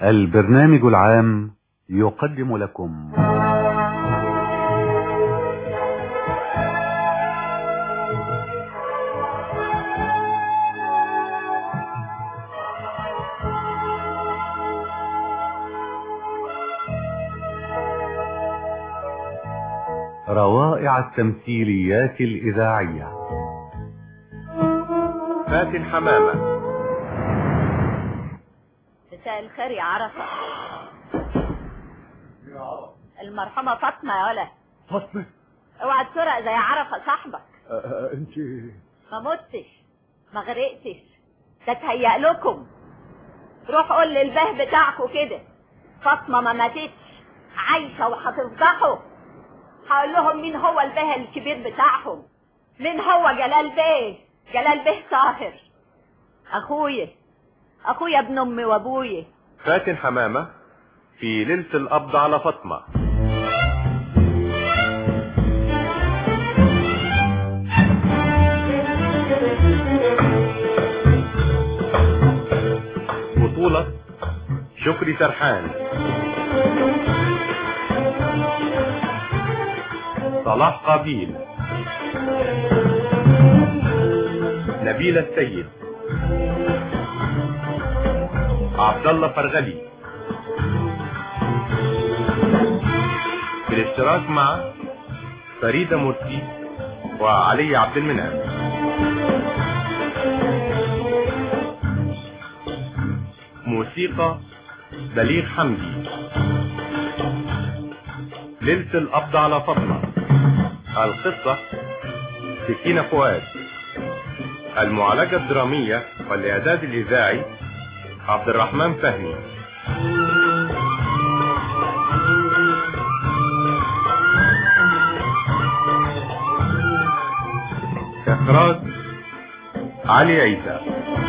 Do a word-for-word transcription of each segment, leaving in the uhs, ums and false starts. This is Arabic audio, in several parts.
البرنامج العام يقدم لكم روائع التمثيليات الإذاعية. فاتن حمامة. مساء الخير يا عرفة. المرحومة فاطمة يا ولد. فاطمة؟ اوعى تسرق زي عرفة صاحبك. أه انت ما متش ما غرقتش، ده تهيأ لكم. روح قول للبه بتاعكوا كده فاطمة ما ماتتش، عايشة وهتفضحوا. هقول لهم مين هو البه الكبير بتاعهم، مين هو جلال بيه. جلال بيه طاهر اخويا، اخويا ابن امي وابويا. فاتن حمامة في ليلة القبض على فاطمة. بطولة شكري سرحان، صلاح قابيل، نبيل السيد، عبد الله فرغلي، بالاشتراك مع فريدة مرسي وعلي عبد المنعم. موسيقى بليغ حمدي. ليلة القبض على فاطمة. القصة سكينة فؤاد. المعالجة الدرامية والإعداد الإذاعي عبد الرحمن فهمي. إخراج علي عيسى.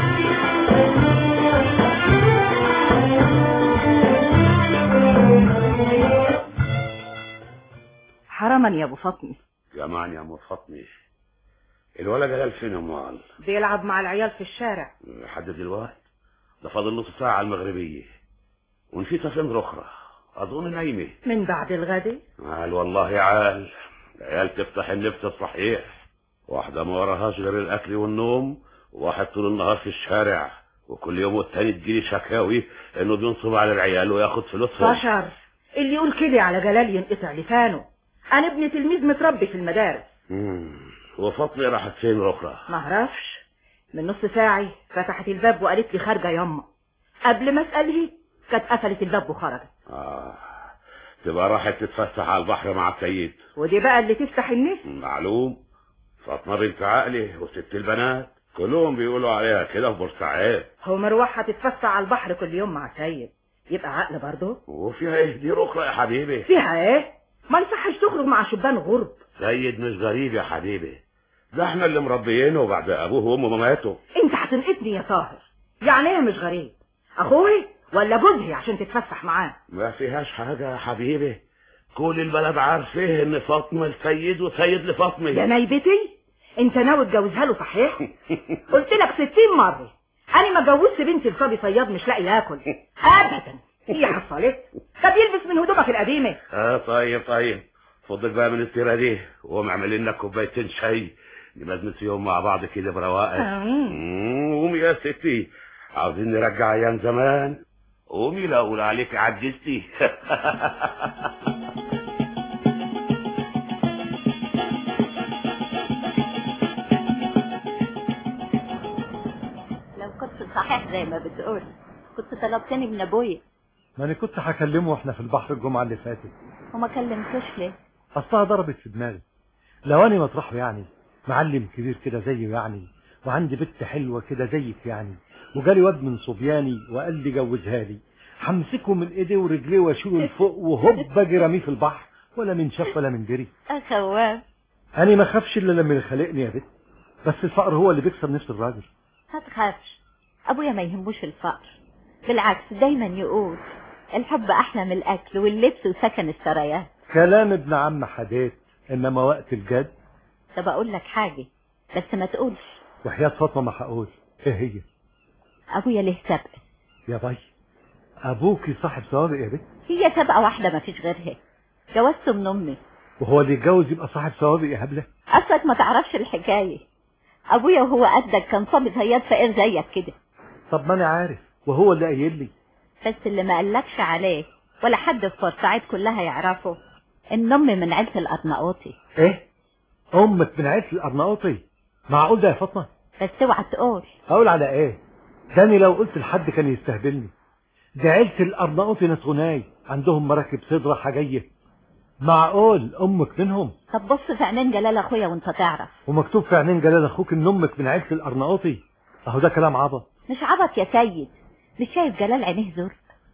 حرما يا ابو فاطمه. يا مان يا ام فاطمه، الولد جلال فين يا امال؟ بيلعب مع العيال في الشارع لحد دلوقتي؟ ده فاضل نص ساعه على المغربيه. ونسيتها فين رخرة؟ اظن نايمه. من بعد الغد. عال والله عال. العيال تفتح النفس الصحيح، واحده ما وراهاش غير الاكل والنوم، وواحد طول النهار في الشارع، وكل يوم والتاني تجيلي شكاوي انه بينصب على العيال وياخد فلوسهم. بشر اللي يقول كده على جلال ينقطع لسانه. انا ابن تلميذ متربي في المدارس. امم وفاطمه راحت فين رخرة؟ ما اعرفش. من نص ساعه فتحت الباب وقالت لي خارجه ياما. قبل ما اسالها كانت قفلت الباب وخرجت. اه تبقى راحت تتفسح على البحر مع السيد. ودي بقى اللي تفتح النفس. معلوم. فاطمه بنت عقلي وست البنات كلهم بيقولوا عليها كده في بورسعيد. هو مروحه تتفسح على البحر كل يوم مع سيد يبقى عقل برضه؟ وفيها ايه دي رخرة يا حبيبي؟ فيها ايه؟ ما يصحش تخرج مع شبان غرب. سيد مش غريب يا حبيبي، ده احنا اللي مربيينه بعد ابوه وامه ما ماتوا. انت هتنقذني يا طاهر. يعني ايه مش غريب؟ اخوي ولا جوزي عشان تتفسح معاه؟ ما فيهاش حاجه يا حبيبي، كل البلد عارفه ان فاطمه السيد وسيد لفاطمه. يا نايبتي انت ناوي تجوزها له صحيح؟ قلت لك ستين مره انا ما جوزت بنتي لصبي صياد مش لاقي ياكل ابدا. هي حصلت. طب يلبس من هدومك القديمه. اه طيب طيب فضك بقى من السيره دي، وقوم اعمل لنا كوبايتين شاي نمزمز فيهم مع بعض كده برواقه. قومي يا ستي، عاوزين نرجع ايام زمان. قومي لا اقول عليك عجزتي. لو كنت صحيح زي ما بتقول كنت طلبتني من ابويا. ما انا كنت هكلمه واحنا في البحر الجمعه اللي فاتت. وما كلمتوش ليه؟ اصلها ضربت في دماغي. لو انا مطرحه يعني معلم كبير كده زيه يعني، وعندي بنت حلوه كده زيك يعني، وجالي واد من صبياني وقال لي جوزها لي، همسكه من ايديه ورجليه واشيله لفوق وهوب اجي رميه في البحر، ولا من شاف ولا من دري. اخواف. انا ما اخافش الا لما يخلقني يا بنت، بس الفقر هو اللي بيكسر نفس الراجل. ما تخافش، ابويا ما يهموش الفقر، بالعكس دايما يقول الحب احلى من الاكل واللبس وسكن السرايات. كلام ابن عم حديت، انما وقت الجد. طب اقول لك حاجه بس ما تقولش. وحياة فاطمه ما هقول. ايه هي؟ ابويا له سبق. يا باي ابوكي صاحب سوابق يا بنت؟ هي سابقة واحدة ما فيش غيرها، جوزته من امي. وهو اللي يتجوز يبقى صاحب سوابق يا هبله؟ اصلك ما تعرفش الحكاية، ابويا وهو قدك كان صبي صياد فقير زيك كده. طب ما انا عارف، وهو اللي قايل لي. بس اللي ما قالكش عليه ولا حد في بورسعيد كلها يعرفه ان امي من عيلة الارناؤوطي. ايه؟ امك من عيلة الارناؤوطي؟ معقول ده يا فاطمة؟ بس اوعى تقول. اقول على ايه؟ داني لو قلت لحد كان يستهبلني. دي عيلة الارناؤوطي ناس غناي، عندهم مراكب صدرة حاجية. معقول امك منهم؟ طب بص في عينين جلال اخويا وانت تعرف. ومكتوب في عينين جلال اخوك ان امك من عيلة الارناؤوطي؟ اهو ده كلام عبط. مش عبط يا سيد، مش شايف جلال عينيه زرق؟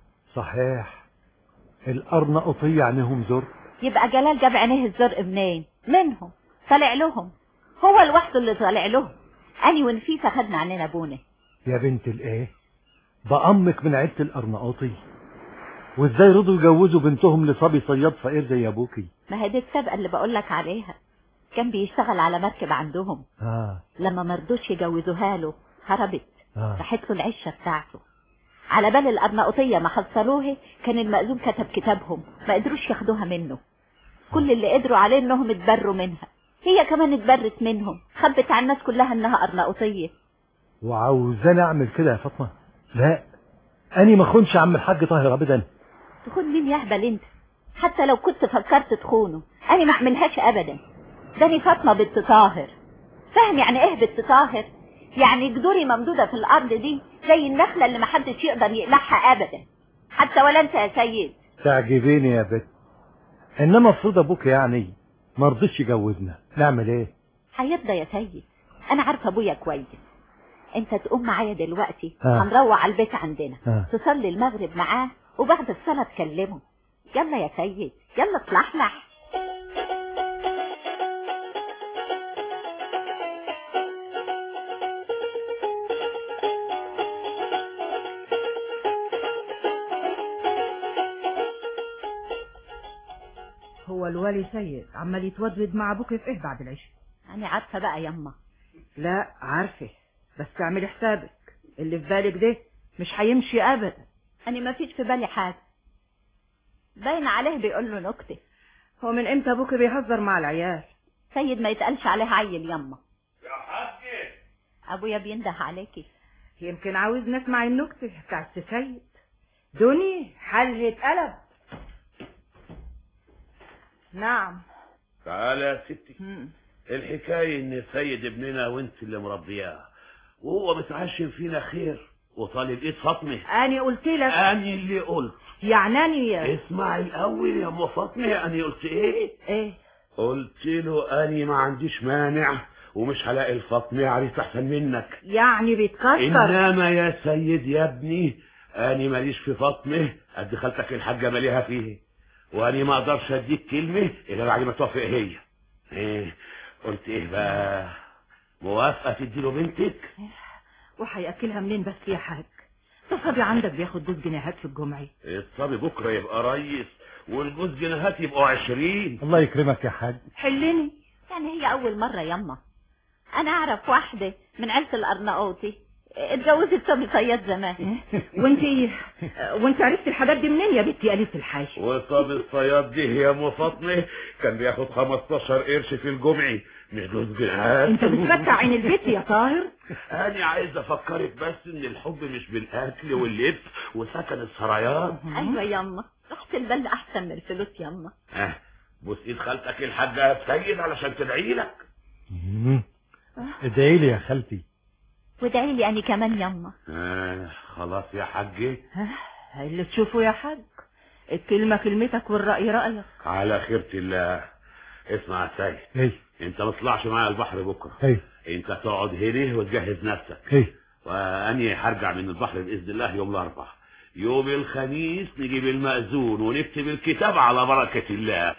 صحيح، الارناؤوطية عينيهم زرق. يبقى جلال جاب عينيه الزرق منين؟ منهم، طالع لهم، هو لوحده اللي طالع لهم. اني ونفيسة خدنا عننا ابونا. يا بنت الايه، بقى امك من عيلة الارناؤوطي؟ وازاي رضوا يجوزوا بنتهم لصبي صياد فقير زي ابوكي؟ ما هي دي السابقة اللي بقولك عليها، كان بيشتغل على مركب عندهم. اه لما مرضوش يجوزوها له هربت، اه راحت له العشة بتاعته. على بال الارناؤوطية ما حصلوه كان المأذون كتب كتابهم، ما قدروش ياخدوها منه. كل اللي قدروا عليه انهم اتبروا منها، هي كمان اتبرت منهم، خبت على الناس كلها انها ارناؤوطية. وعاوزاني اعمل كده يا فاطمة؟ لا، اني ما خونش عم الحاج طاهر ابدا. تخون مين يا هبل انت؟ حتى لو كنت فكرت تخونه انا ما اعملهاش ابدا. داني فاطمة بنت طاهر، فاهم يعني ايه بنت طاهر؟ يعني جذوري ممدودة في الارض دي زي النخلة اللي محدش يقدر يقلعها ابدا، حتى ولا انت يا سيد. تعجبيني يا بت، انما افرض ابوك يعني ما رضيش يجوزنا، نعمل ايه؟ هيرضى يا سيد، انا عارفه ابويا كويس. انت تقوم معايا دلوقتي، آه. هنروح على البيت عندنا، آه. تصلي المغرب معاه وبعد الصلاة تكلمه. يلا يا سيد، يلا اطلحلح. هو الوالي سيد عمال يتودود مع ابوك في ايه بعد العشاء؟ انا عارفه بقى يما. لا عارفه، بس اعملي حسابك اللي في بالك ده مش هيمشي ابدا. انا ما فيش في بالي حاجه، باين عليه بيقول له نكته. هو من امتى ابوك بيهزر مع العيال؟ سيد ما يتقالش عليه عيل يما. يا حاج ابويا بينده عليكي. يمكن عاوز نسمع النكته بتاعت سيد. دوني حل اتقلب. نعم. تعالى يا ستي. مم. الحكاية ان سيد ابننا وانت اللي مربياه، وهو متعشم فينا خير وطالب ايد فاطمه. اني قلت لك. اني اللي قلت. يعني اني يا اسمعي الاول يا ام فاطمه، اني قلت ايه؟ ايه؟ قلت له اني ما عنديش مانع ومش هلاقي الفاطمه عريس احسن منك. يعني بيتكسر. انما يا سيد يا ابني، اني ماليش في فاطمه قد خالتك الحاجه ماليها فيه، واني ما اقدرش اديك كلمه الا بعد ما توافق هي. ايه قلت ايه بقى؟ موافقه تديله بنتك؟ وهياكلها منين بس يا حاج؟ الصبي عندك بياخد جوز جنيهات في الجمعه. الصبي بكره يبقى ريس والجوز جنيهات يبقوا عشرين. الله يكرمك يا حاج. حلني. يعني هي اول مره يما. انا اعرف واحده من عيله الارناؤوطي اتجوزت صبي صياد زمان. وانت وانت عرفت الحاجات دي منين يا بنتي قالت الحاج؟ وصبي الصياد دي يا ام فاطمه كان بياخد خمستاشر قرش في الجمعي، مش جوز جنيهات. انت بتفتح عين البيت يا طاهر. انا عايز افكرك بس ان الحب مش بالاكل واللبس وسكن السرايات. ايوه يما، رحت البلد احسن من الفلوس يما. اه بوس ايد خالتك الحاجه سيد علشان تدعي لك. ادعي لي يا خالتي. وادعي لي انا كمان يما. اه خلاص يا حاج. ها اللي تشوفه يا حاج، الكلمه كلمتك والراي رايك. على خيرة الله. اسمع يا سيد، ايه؟ انت ما تطلعش معايا البحر بكره. ايه؟ انت تقعد هنا وتجهز نفسك. ايه؟ واني هرجع من البحر باذن الله يوم الاربعاء. يوم الخميس نجيب المأذون ونكتب الكتاب على بركه الله.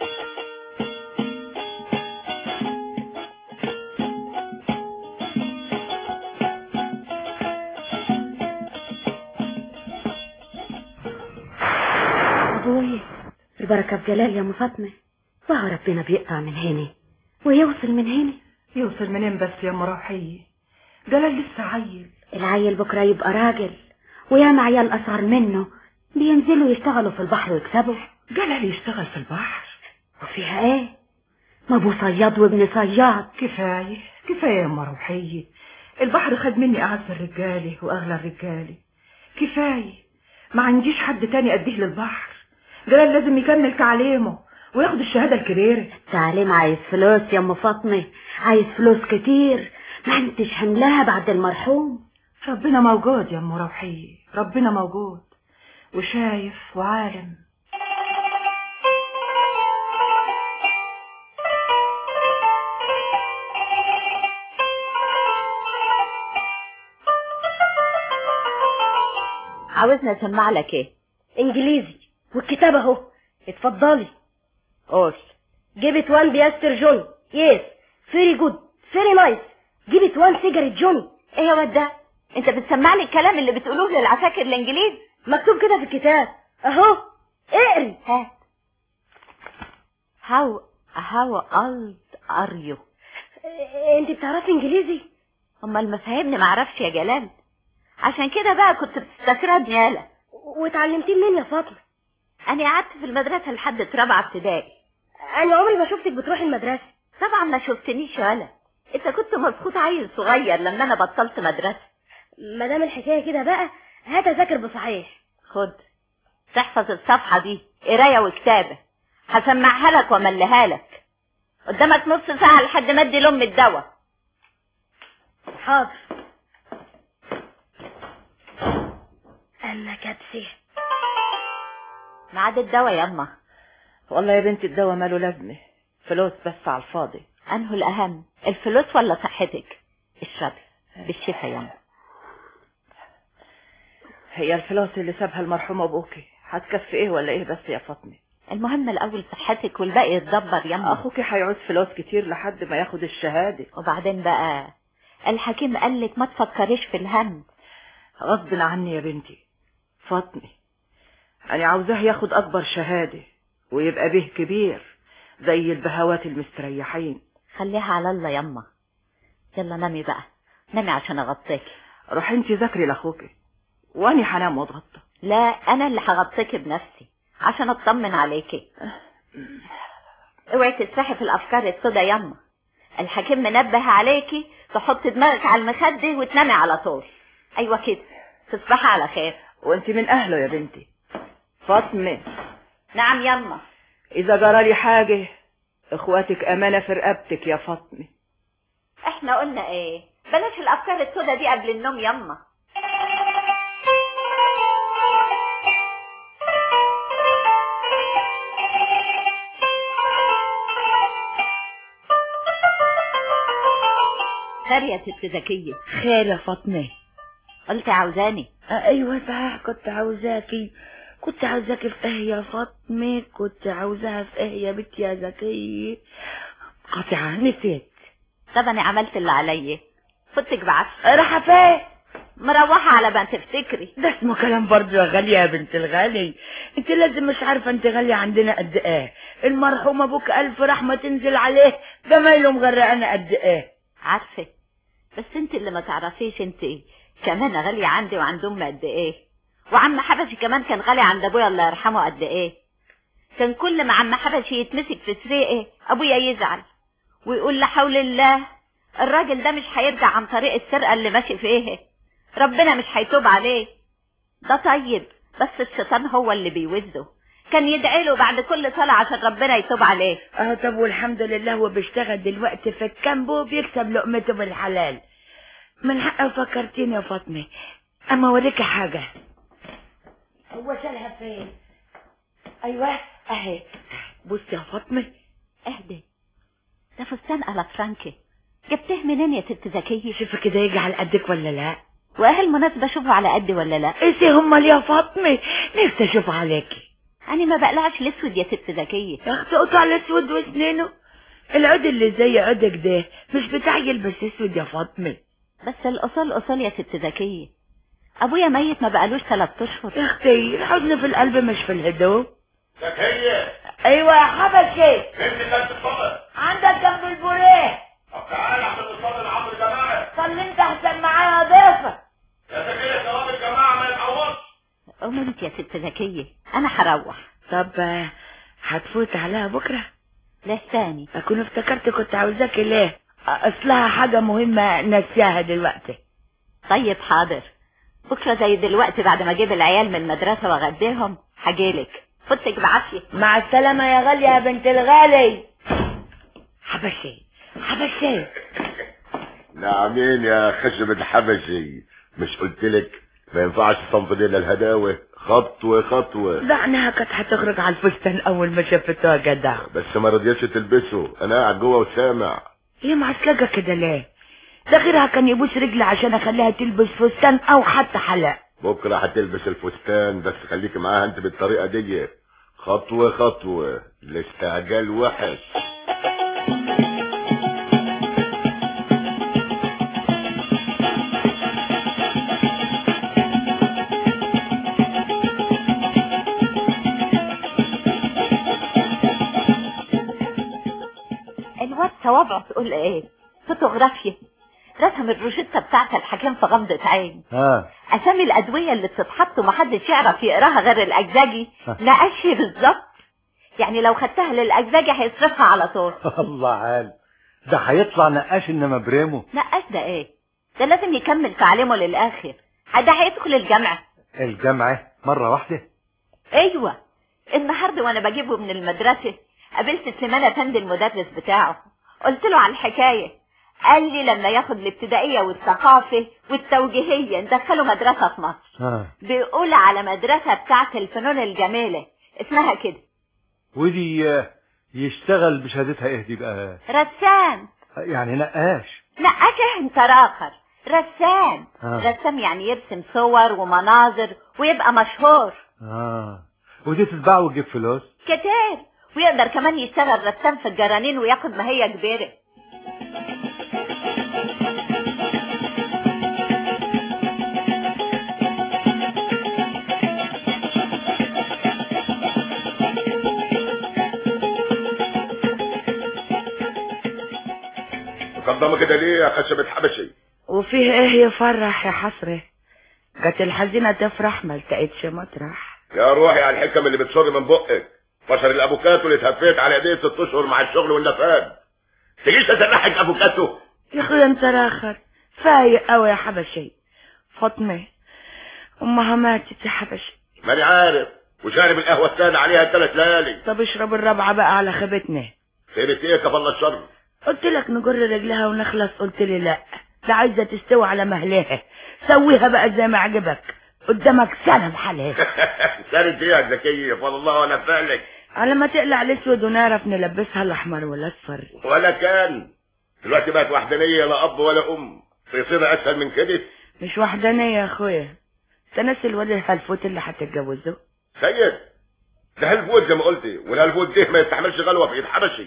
ابوي البركه بجلال يا ام فاطمه، وهو ربنا بيقطع من هنا ويوصل من هنا. يوصل منين بس يا ام روحيه؟ جلال لسه عيل. العيل بكره يبقى راجل وياما عيال أصغر منه بينزلوا يشتغلوا في البحر ويكسبوا. جلال يشتغل في البحر وفيها ايه؟ ما ابو صياد وابن صياد. كفاية كفاية يا ام روحية، البحر خد مني أعز الرجالة وأغلى الرجالة. كفاية، ما عنديش حد تاني أديه للبحر. جلال لازم يكمل تعليمه وياخد الشهادة الكبيرة. تعليم عايز فلوس يا ام فاطمة، عايز فلوس كتير، ما انتش حملها بعد المرحوم. ربنا موجود يا ام روحية، ربنا موجود وشايف وعالم. عاوزنا اسمع لك ايه؟ انجليزي، والكتاب اهو، اتفضلي. قول. جيبت وان بيستر جوني، يس فيري جود فيري نايس، جيبت وان سيجاريت جوني. ايه هو ده؟ انت بتسمع لي الكلام اللي بتقولوه للعساكر الانجليز؟ مكتوب كده في الكتاب اهو، اقري. هات. how how old are you؟ انت بتعرفي انجليزي؟ امال ما فهمني ما اعرفش يا جلال، عشان كده بقى كنت بتستكردني يالا. واتعلمتي منين يا فاطمه؟ انا قعدت في المدرسه لحد رابعه ابتدائي. انا عمري ما شفتك بتروحي المدرسه. طبعا ما شفتنيش يالا، انت كنت مسخوط عيل صغير لما انا بطلت مدرسه. ما دام الحكايه كده بقى هات اذاكر بصحيح. خد تحفظ الصفحه دي قرايه وكتابه، هسمعها لك وامليها لك. قدامك نص ساعه لحد ما ادي لام الدواء. حاضر. اما كبسي ميعاد الدواء ياما. والله يا بنتي الدواء ماله لازمه، فلوس بس على الفاضي. انه الاهم، الفلوس ولا صحتك؟ اشربي بالشفا ياما. هي الفلوس اللي سابها المرحوم ابوكي هتكفي ايه ولا ايه بس يا فاطمه؟ المهم الاول صحتك والباقي يتدبر ياما. اخوكي هيعوز فلوس كتير لحد ما ياخد الشهاده. وبعدين بقى الحكيم قالك ما تفكريش في الهم. غصب عني يا بنتي فاطمه، انا عاوزاه ياخد اكبر شهاده ويبقى به كبير زي البهوات المستريحين. خليها على الله ياما. يلا نامي بقى، نامي عشان اغطيكي. روحي انتي ذاكري لاخوكي واني هنام واتغطى. لا انا اللي هغطيكي بنفسي عشان اطمن عليكي. اوعي تسرحي في الافكار السودا ياما، الحكيم منبه عليكي تحطي دماغك على المخده وتنامي على طول. ايوه كده، تصبحي على خير. وانتي من اهله يا بنتي. فاطمه. نعم ياما. اذا جرالي حاجه اخواتك امانه في رقبتك يا فاطمه. احنا قلنا ايه؟ بلاش الافكار السودا دي قبل النوم ياما. خير يا ست زكية. خير يا فاطمة. قلت عاوزاني؟ آه ايوه صح، كنت عاوزاكي. كنت عاوزاكي في ايه يا فاطمة؟ كنت عاوزاها في ايه يا بنت يا زكية؟ قاطعة نسيت. طب انا عملت اللي عليا، فوتك بعفش. رايحة فين؟ مروحة على ما تفتكري. ده اسمه كلام برضه يا غالية يا بنت الغالي. انت لازم مش عارفة انت غالية عندنا قد ايه. المرحوم ابوك الف رحمة تنزل عليه، جمايله مغرقانا قد ايه. عارفة، بس انت اللي ما تعرفيش انت كمان غالية عندي وعند امي قد ايه، وعم حبشي كمان كان غالي عند ابويا الله يرحمه قد ايه. كان كل ما عم حبشي يتمسك في سرقه ابويا يزعل ويقول لا حول الله، الراجل ده مش هيرجع عن طريق السرقة اللي ماشي فيه، ربنا مش هيتوب عليه. ده طيب، بس الشيطان هو اللي بيوزه. كان يدعي له بعد كل صلاة عشان ربنا يتوب عليه. اه طب والحمد لله هو بيشتغل دلوقتي في الكامبو بيكسب لقمته بالحلال. من حقه فكرتيني يا فاطمة، اما اوريكي حاجة. هو شالها فين؟ ايوه اهي. بصي يا فاطمة. اهدي، ده فستان على فرانكي، جبته منين يا ست زكية؟ شوفي كده يجي على قدك ولا لا؟ واهل المناسبة شوفوا على قدي ولا لا؟ ايه هما يا فاطمة، نفسي اشوف عليكي. انا ما بقلعش الاسود يا ست زكية. يا اختي قطع الاسود وسنينه، العود اللي زي عودك ده مش بتاع يلبس اسود يا فاطمة. بس الاصول اصول يا ست زكية، ابويا ميت ما بقالوش ثلاث اشهر. يا اختي الحزن في القلب مش في الهدوء. زكية. ايوه يا حبشي. انت كانت تتفضل. عندك جنب البوريه. طب تعالى عشان نصلي العصر جماعة. صلي انت احسن معايا ضيفة. يا زكية ثواب الجماعة ما يتعوضش. أمنت يا ست زكية، أنا هروح. طب آه، هتفوت عليها بكرة؟ لا ثاني. أكون افتكرت كنت عاوزاكي ليه، أصلها حاجة مهمة نسيها دلوقتي. طيب حاضر، بكرة زي دلوقتي بعد ما أجيب العيال من المدرسة وأغديهم هجيلك. فوتك بعافية. مع السلامة يا غالية يا بنت الغالي. حبشي حبشي. نعمين يا خشب الحبشي، مش قلتلك ما ينفعش تنفضي الا الهداوه خطوه خطوه. دعناها كانت هتخرج على الفستان اول ما شافتوها جدع. بس ما رضيتش تلبسه، انا قاعد جوه وسامع. هي معسلجة كده ليه؟ ده غيرها كان يبوس رجلي عشان اخليها تلبس فستان او حتى حلاق. بكره هتلبس الفستان، بس خليكي معاها انت بالطريقه دي، خطوه خطوه، الاستعجال وحش. الواد صوابعه تقول ايه؟ فوتوغرافيا، رسم الروشتة بتاعت الحكام في غمضة عين. ها اسامي الادوية اللي بتتحط ومحدش يعرف يقراها غير الاجزاجي. نقشي بالظبط، يعني لو خدتها للاجزاجي هيصرفها على طول. الله عال، ده هيطلع نقاش انما بريمو. نقاش ده ايه؟ ده لازم يكمل تعليمه للاخر، ده هيدخل الجامعة. الجامعة مرة واحدة؟ ايوه، النهارده وانا بجيبه من المدرسة قابلت سليمان افندي المدرس بتاعه، قلت له على الحكاية، قال لي لما ياخد الابتدائية والثقافة والتوجيهية ندخله مدرسة في مصر. ها. بيقول على مدرسة بتاعت الفنون الجميلة اسمها كده. ودي يشتغل بشهادتها ايه دي بقى؟ رسام. يعني نقاش؟ نقاش انت راخر، رسام. ها. رسام يعني يرسم صور ومناظر ويبقى مشهور. اه، ودي تتباع وتجيب فلوس كتير، ويقدر كمان يشتغل رسام في الجرانين وياخد ماهية كبيرة. مقدمه كده ليه يا خشبة حبشي؟ وفيه ايه يفرح يا حسره؟ كانت الحزينة تفرح ما لقيتش مطرح. يا روحي على الحكم اللي بتصر من بقك، فشل الافوكاتو اللي اتهفيت على ايديه ست اشهر مع الشغل والنفاد. تجيش تسرحك افوكاتو يا اخويا انت راخر فايق قوي يا حبشي. فاطمه امها ماتت يا حبشي. ماني عارف، وشارب القهوه الثانيه عليها ثلاث ليالي. طب اشرب الرابعه بقى على خيبتنا. خيبة ايه كفالة الشر؟ قلت لك نجر رجلها ونخلص، قلت لي لا، ده عايزه تستوي على مهلها. سويها بقى زي ما عجبك، قدامك سنه بحالها. سنة ايه يا زكية؟ والله وانا فعلك على ما تقلع الاسود ونعرف نلبسها الاحمر والاصفر. ولا كان دلوقتي بقت وحدانيه، لا اب ولا ام، فيصير اسهل من كده. مش وحدانيه يا اخويا، تنسي الواد الهلفوت اللي هتتجوزه. سيد ده هلفوت زي ما قلتي، والهلفوت ده ما يستحملش غلوه في ايد حبشي.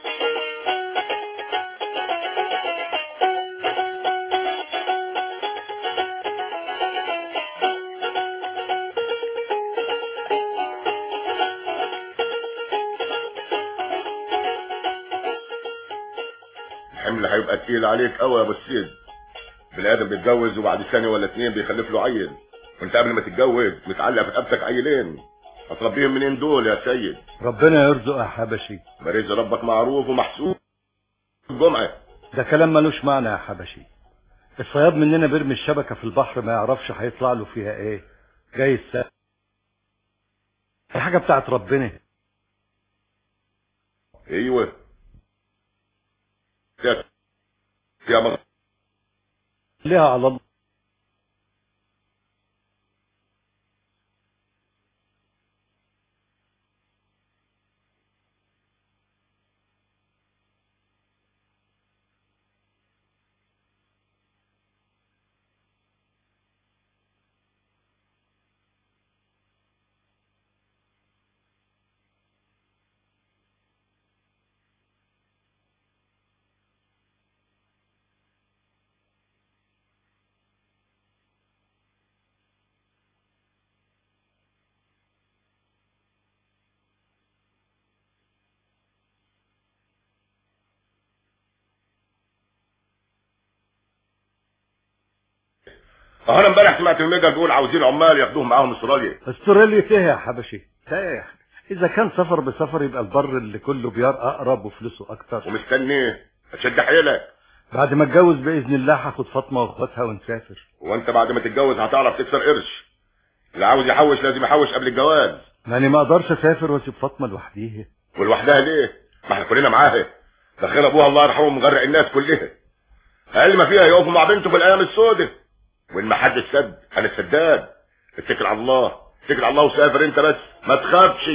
الحمل هيبقى تقيل عليك قوي يا ابو السيد. بني ادم بيتجوز وبعد سنه ولا اتنين بيخلف له عيل، وانت قبل ما تتجوز متعلق في رقبتك عيلين، هتربيهم منين دول يا سيد؟ ربنا يرزق يا حبشي. مريض ربك معروف ومحسوب. الجمعه ده كلام ملوش معنى يا حبشي. الصياد مننا بيرمي الشبكه في البحر ما يعرفش هيطلع له فيها ايه. جاي السقف الحاجه بتاعت ربنا. ايوه يا يا مغ... ليها على الله. اه انا امبارح سمعت الميجا بيقول عاوزين عمال ياخدوهم معاهم استراليا. استراليا ايه يا حبشي؟ لا اذا كان سفر بسفر يبقى البر اللي كله بيار اقرب وفلوسه اكتر. ومستني هتشد حيلك. بعد ما اتجوز باذن الله هاخد فاطمه واخواتها ونسافر. وانت بعد ما تتجوز هتعرف تكسر قرش. اللي عاوز يحوش لازم يحوش قبل الجواز. يعني ما اقدرش اسافر واسيب فاطمه لوحديها. ولوحدها ليه؟ ما احنا كلنا معاها. ده خير ابوها الله يرحمه مغرق الناس كلها. اقل ما فيها يقفوا مع بنته في الايام السوداء. وان ما حدش سد انا السداد. اتكل على الله، اتكل على الله وسافر انت بس ما تخافش.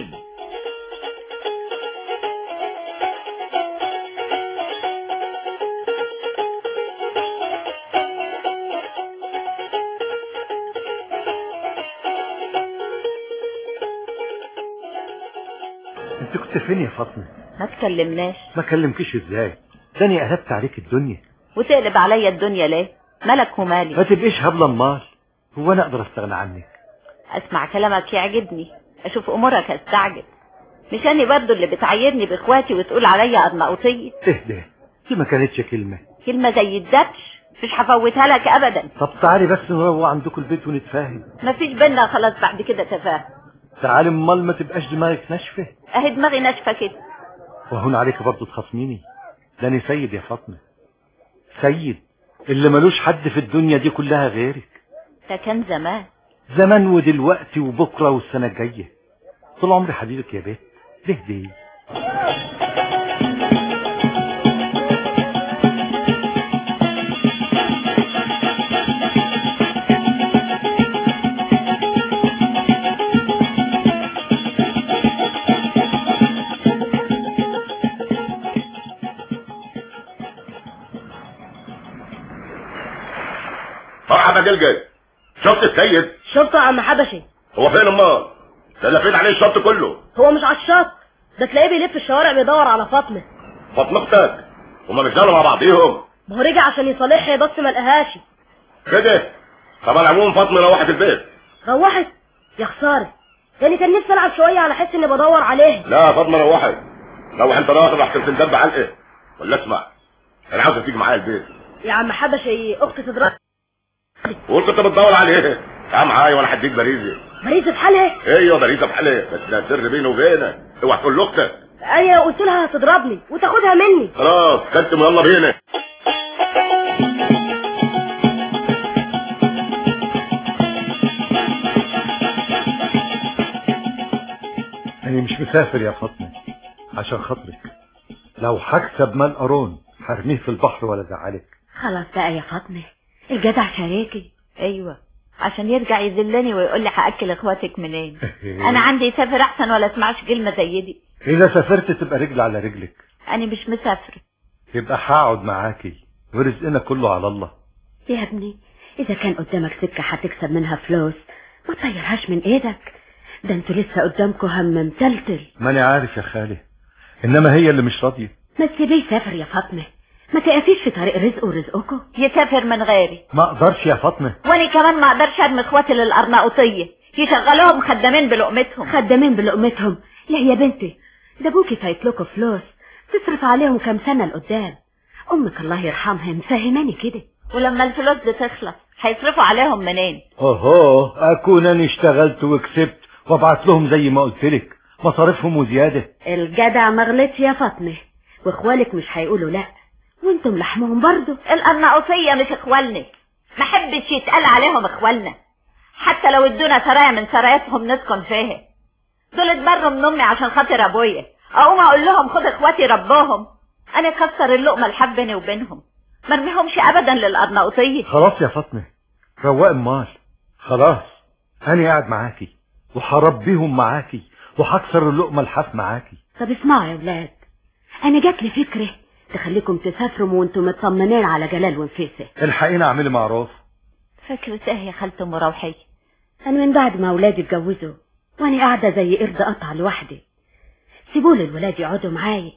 انت كنت فين يا فاطمه؟ ما تكلمناش. ما كلمكيش ازاي؟ داني قلبت عليك الدنيا. وتقلب عليا الدنيا ليه؟ مالك ومالي؟ ما تبقيش هبله امال. هو انا اقدر استغنى عنك؟ اسمع كلامك يعجبني، اشوف امورك استعجب. مش اني برضو اللي بتعيرني باخواتي وتقول عليا ارناؤوطيه؟ اهدى، دي ما كانتش كلمه. كلمه زي الدبش مش هفوتها لك ابدا. طب تعالي بس نروح عندكم البيت ونتفاهم. مفيش بينا خلاص بعد كده تفاهم. تعالي امال ما تبقاش دماغك ناشفه. اهي دماغي ناشفه كده. وهون عليك برضو تخاصميني. داني سيد يا فاطمه، سيد اللي ملوش حد في الدنيا دي كلها غيرك. ده كان زمان. زمان ودلوقتي وبكره والسنه الجايه. طول عمري حبيبك يا بيت. ليه دي؟ مرحبا جلجل. شفت السيد؟ شفته يا عم حبشي. هو فين امال؟ ده لفيت عليه الشط كله. هو مش على الشط، ده تلاقيه بيلف الشوارع بيدور على فاطمه. فاطمه اختك؟ هما مش داروا مع بعضيهم؟ ما هو رجع عشان يصالحها بس ما لقاهاش. كده؟ طب على العموم فاطمه روحت البيت. روحت؟ يا خساره، يعني كان نفسي العب شويه على حس اني بدور عليها. لا فاطمه روحت. روح انت راجل احسن تندب علقه. ولا اسمع، انا عاوزك تيجي معايا البيت. يا عم حبشي اختي تضرب. وانت كنت بتدور عليه؟ تعال معايا وانا هديك باريزه. باريزه بحالها؟ ايوه باريزه بحالها، بس ده سر بيني وبينك، اوعى تقول لاختك. ايوه قلت لها هتضربني وتاخدها مني. خلاص كلتم يلا بينا. انا مش مسافر يا فاطمه عشان خاطرك. لو هكسب مال قارون هرميه في البحر ولا زعلك. خلاص بقى يا فاطمه، الجدع شريكي. ايوه عشان يرجع يذلني ويقول لي هاكل اخواتك منين. انا عندي يسافر احسن ولا اسمعش كلمه زي دي. اذا سافرت تبقى رجل على رجلك. انا مش مسافره. يبقى هقعد معاكي ورزقنا كله على الله. يا ابني اذا كان قدامك سكه هتكسب منها فلوس ما تطيرهاش من ايدك. ده انتوا لسه قدامكم هم متلتل. ماني عارف يا خالي، انما هي اللي مش راضيه. ما تسيبيه يسافر يا فاطمه، ما تقفيش في طريق رزقه ورزقكم. يسافر من غيري. ما اقدرش يا فاطمه. وانا كمان ما اقدرش ارمي اخواتي للارناؤوطيه يشغلوهم خدامين بلقمتهم. خدامين بلقمتهم؟ لا يا بنتي، ده ابوكي فايت لكم فلوس تصرف عليهم كام سنه لقدام. امك الله يرحمها مفهماني كده. ولما الفلوس دي تخلص هيصرفوا عليهم منين؟ اوهو، اكون انا اشتغلت وكسبت وابعت لهم زي ما قلت لك مصاريفهم وزياده. الجدع ما غلطش يا فاطمه، واخوالك مش هيقولوا لا، وانتم لحمهم برضو. الارناؤوطيه مش اخوالنا، ما حبش يتقال عليهم اخوالنا. حتى لو ادونا سرايا من سراياتهم نسكن فيها. دول اتبروا من امي عشان خاطر ابويا، اقوم اقول لهم خد اخواتي ربوهم. انا اكسر اللقمه الحب بيني وبينهم، ما ارميهمش ابدا للارناؤوطيه. خلاص يا فاطمه رواق امال. خلاص انا قاعد معاكي وهربيهم معاكي وهكسر اللقمه الحاف معاكي. طب اسمعوا يا ولاد، انا جات لي فكره تخليكم تسافروا وانتم مطمنين على جلال ونفيسه. الحقينا اعملي معروف. فكرة ايه يا خالته مروحية؟ انا من بعد ما اولادي اتجوزوا وانا قاعده زي قرد قطع لوحدي. سيبولي الولاد يقعدوا معايا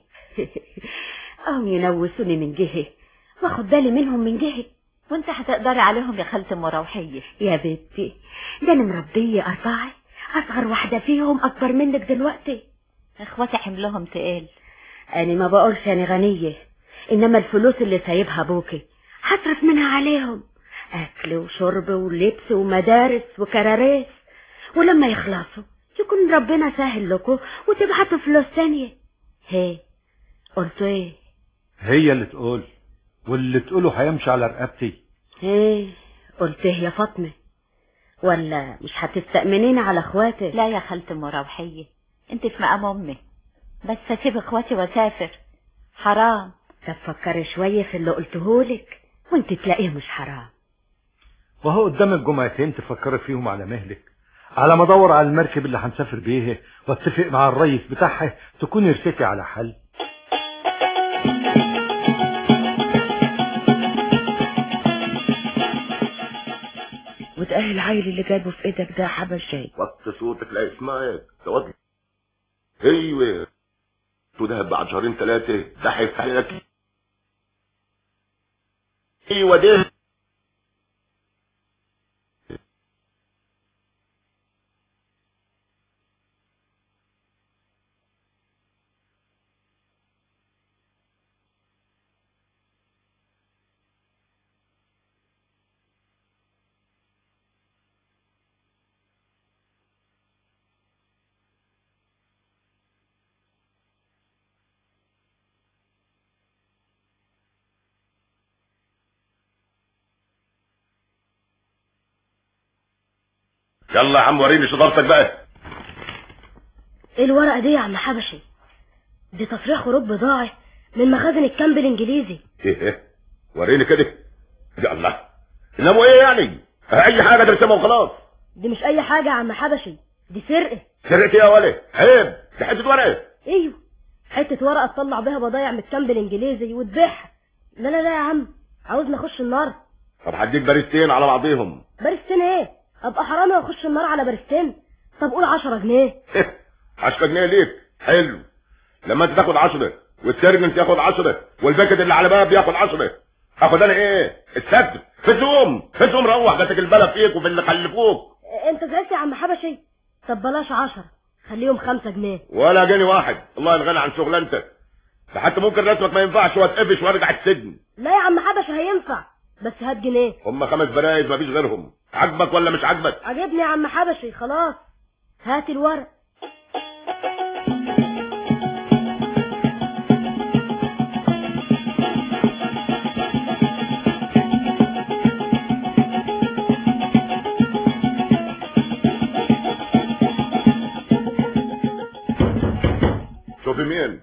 هم ينوسوني من جهه واخد بالي منهم من جهه. وانت هتقدري عليهم يا خالته مروحية؟ يا بنتي ده انا مربيه اربعه، اصغر واحده فيهم اكبر منك دلوقتي. اخواتي حملهم تقال. انا ما بقولش انا غنيه، انما الفلوس اللي سايبها ابوكي هصرف منها عليهم. اكل وشرب ولبس ومدارس وكراريس، ولما يخلصوا يكون ربنا سهل لكم وتبعتوا فلوس تانية. هي قلتوا ايه؟ هي اللي تقول، واللي تقوله هيمشي على رقبتي. ايه قلت ايه يا فاطمه؟ ولا مش هتستأمنين على اخواتك؟ لا يا خالتي مروحيه، انت في مقام امي، بس اسيب اخواتي واسافر حرام. طب فكري شويه في اللي قلتهولك وانت تلاقيه مش حرام. وهو قدامك جمعتين تفكري فيهم على مهلك، على ما ادور على المركب اللي هنسافر بيه واتفق مع الريس بتاعها تكوني رسيتي على حل. وتأهل العيل اللي جايبه في ايدك ده حبشي. وطي صوتك لا يسمعك توطي. ايوه تدهب بعد شهرين ثلاثه ضحك عليك. ايوه ده يلا يا عم وريني شطارتك بقى. ايه الورقه دي يا عم حبشي؟ دي تصريح خروج بضاعه من مخازن الكامب الانجليزي. ايه وريني كده. يا الله انما ايه يعني؟ اي حاجه ترسمها وخلاص. دي مش اي حاجه يا عم حبشي، دي سرقه. سرقه ايه يا ولد؟ عيب، دي حته ورقه. ايوه حته ورقه تطلع بيها بضايع من الكامب الانجليزي وتبيعها. لا لا لا يا عم، عاوزني اخش النار. طب هديك باريستين على بعضيهم. باريستين ايه؟ ابقى حرامي واخش النار على باريستين؟ طب قول عشرة جنيه. عشرة جنيه ليك حلو. لما انت تاخد عشرة والسيرجنت ياخد عشرة والباكت اللي على باب ياخد عشرة، اخد انا ايه؟ الستر. فزوم فزوم روح جاتك البلا فيك وفي اللي خلفوك. انت زعلت يا عم حبشي؟ طب بلاش عشرة، خليهم خمسة جنيه. ولا جنيه واحد، الله ينغني عن شغلانتك. ده حتى ممكن رسمك ما ينفعش واتقفش وارجع السجن. لا يا عم حبشي هينفع، بس هات جنيه. هم خمس برايد مفيش غيرهم. عجبك ولا مش عجبك؟ عجبني يا عم حبشي خلاص، هات الورق. شوفي مين؟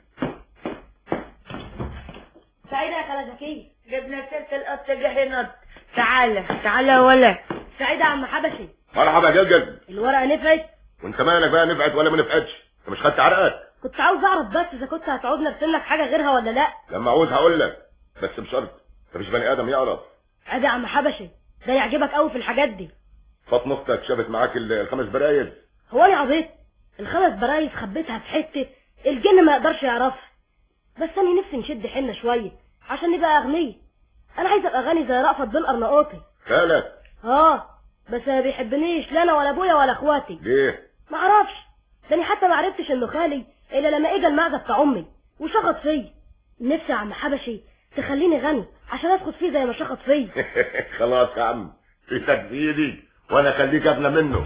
سعيدة يا خالة زكية. جبنا ست القط جه نط. تعالى تعالى ولا. سعيدة يا عم حبشي. مرحبا يا جلجل. الورقة نفعت. وانت مالك بقى نفعت ولا ما نفعتش؟ انت مش خدت عرقك؟ كنت عاوز اعرف بس اذا كنت هتعوزني ارسم لك حاجة غيرها ولا لا. لما عاوز هقول لك، بس بشرط انت مش بني ادم يعرف. عادي يا عم حبشي، ده يعجبك قوي في الحاجات دي. فاطمه اختك شافت معاك الخمس برايز. هو انا عبيط؟ الخمس برايز خبيتها في حتة الجن ما يقدرش يعرفها. بس انا نفسي نشد حيلنا شوية عشان نبقى اغنية. انا عايز ابقى غني زي رأفت بن ارناؤوطي. خالك؟ اه بس ما بيحبنيش لا انا ولا ابويا ولا اخواتي. ليه؟ ما اعرفش، ده انا حتى ما عرفتش انه خالي الا لما اجى المعزه بتاع امي وشخط فيا. نفسي يا عم حبشي تخليني غني عشان اسخط فيه زي ما شخط فيا. خلاص يا عم في تكفيري وانا اخليك اغنى منه.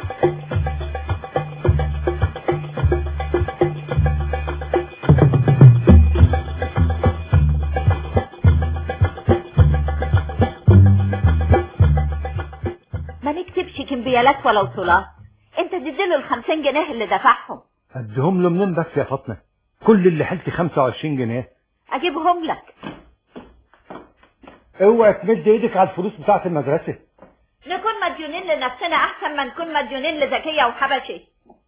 ما نكتبش كمبيالات ولا وصولات، انت تديله الخمسين جنيه اللي دفعهم. اديهم له منين بس يا فاطمه؟ كل اللي حلتي خمسة وعشرين جنيه. اجيبهم لك. اوعى تمد ايدك على الفلوس بتاعت المدرسه. نكون مديونين لنفسنا احسن ما نكون مديونين لزكيه وحبشي.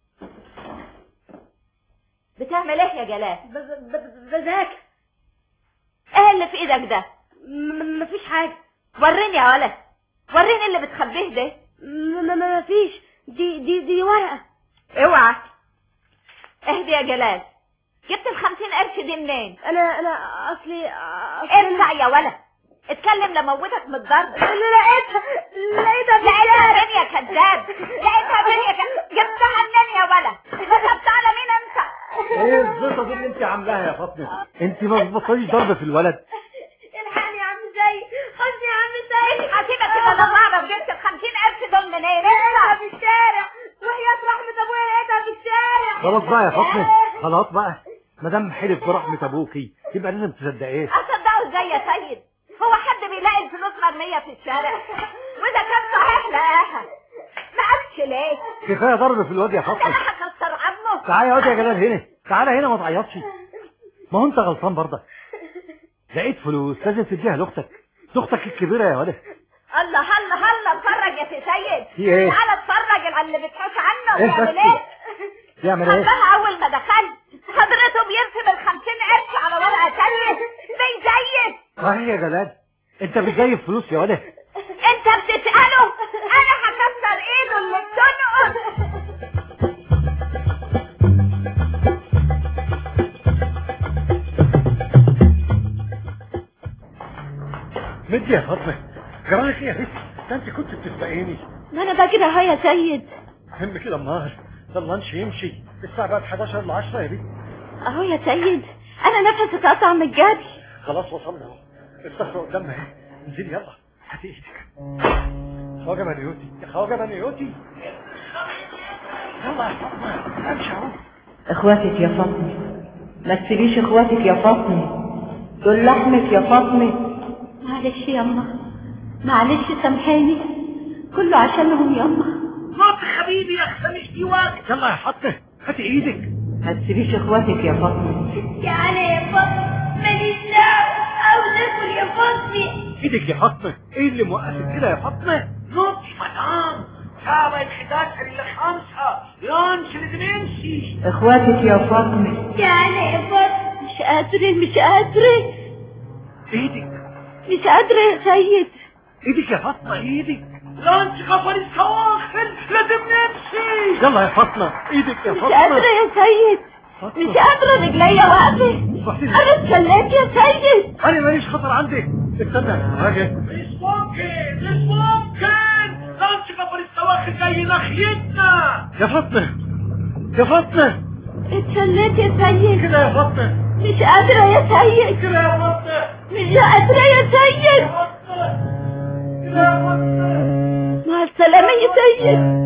بتعمل ايه يا جلال؟ بذاكر. ايه اللي في ايدك ده؟ مفيش حاجه. وريني يا ولد، وريني اللي بتخبيه ده. ما فيش، دي دي دي ورقه. اوعى اهدي يا جلال، جبت الخمسين قرش دي منين؟ انا انا اصلي ارجع يا ولد، اتكلم لموتك من الضرب. انا لقيتها لقيتها في لقيتها فين يا كذاب؟ لقيتها فين يا كذاب؟ جبتها منين يا ولد؟ كذبت على مين انت؟ ايه الزيطه دي اللي انت عاملاها يا فاطمه؟ انت ما بتبطليش ضرب في الولد. الحقني يا عم زي، خدني يا عم زي. هسيبك منين؟ اطلع في الشارع، وحياة رحمة ابويا لقيتها في الشارع. خلاص بقى يا فاطمه، خلاص بقى، ما دام حلف برحمه ابوكي يبقى لازم تصدقيه. اصدقه ازاي يا سيد؟ هو حد بيلاقي الفلوس مرميه في الشارع؟ واذا كان صحيح لقاها ما قالش ليه؟ كفايه ضرب في الواد يا فاطمه. انا هكسر عظمه. تعالى يا واد يا جلال هنا، تعالى هنا ما تعيطش. ما هو انت غلطان برضك. لقيت فلوس لازم تديها لاختك، اختك الكبيره يا ولد. الله الله الله، اتفرج يا سي سيد. في ايه؟ تعالى اتفرج على اللي بتحوش عنه. ايه بيعمل بس؟ ايه؟ بيعمل ايه؟ الله اول ما دخلت حضرته بيرسم الخمسين قرش على ورقه تانية بيزيد. صحيح يا جلال، انت بتزيف فلوس يا ولد. انت بتسأله؟ انا هكسر ايده اللي بتنقص. مدي يا فاطمه، جرالك ايه يا بنت؟ ده انت كنت بتسبقيني. ما انا بجري اهو يا سيد. هم كده النهار، ده اللانش يمشي الساعه بقت حداشر ل عشرة يا بنت. اهو يا سيد انا نفسي اتقطع من الجري. خلاص وصلنا اهو، الصخره قدامنا اهي، انزلي يلا هاتي ايدك. خواجه منيوتي يا خواجه منيوتي، يلا يا فاطمه امشي اهو. اخواتك يا فاطمه، ما تسيبيش اخواتك يا فاطمه، دول لحمك يا فاطمه. معلش ياما، معلش سامحيني، كله عشانهم ياما. مات حبيبي يا اخي مش دي وقت. يلا يا فاطمه هاتي ايدك. ما تسيبيش اخواتك يا فاطمه. يعني يا فاطمة ماليش دعوة، عاوز اكل يا فاطمة. ايدك يا فاطمه، ايه اللي موقفك كده يا فاطمه؟ نوتي مدام ساعة الحداشر اللي خمسة لانش لازم يمشي. اخواتك يا فاطمه. يعني يا فاطمة مش قادرة مش قادرة ايدك مش قادرة يا سيد. ايدك يا فاطمه ايدك. لانش غفر السواخل لازم نمشي. يلا يا فاطمه ايدك يا مش فاطمه. قادرة يا سيد، مش قادرة، رجليا واقفة. انا اتشليت يا سيد. انا ماليش خطر عندي. استنى يا راجل. مش ممكن مش ممكن، لانش غفر السواخل جاي ناحيتنا. يا فاطمه يا فاطمه اتشليت يا سيد. كده يا فاطمه. مش قادرة يا سيد. كده يا فاطمه. مش قادرة يا سيد. كده يا فاطمه. مع السلامة يا سيد.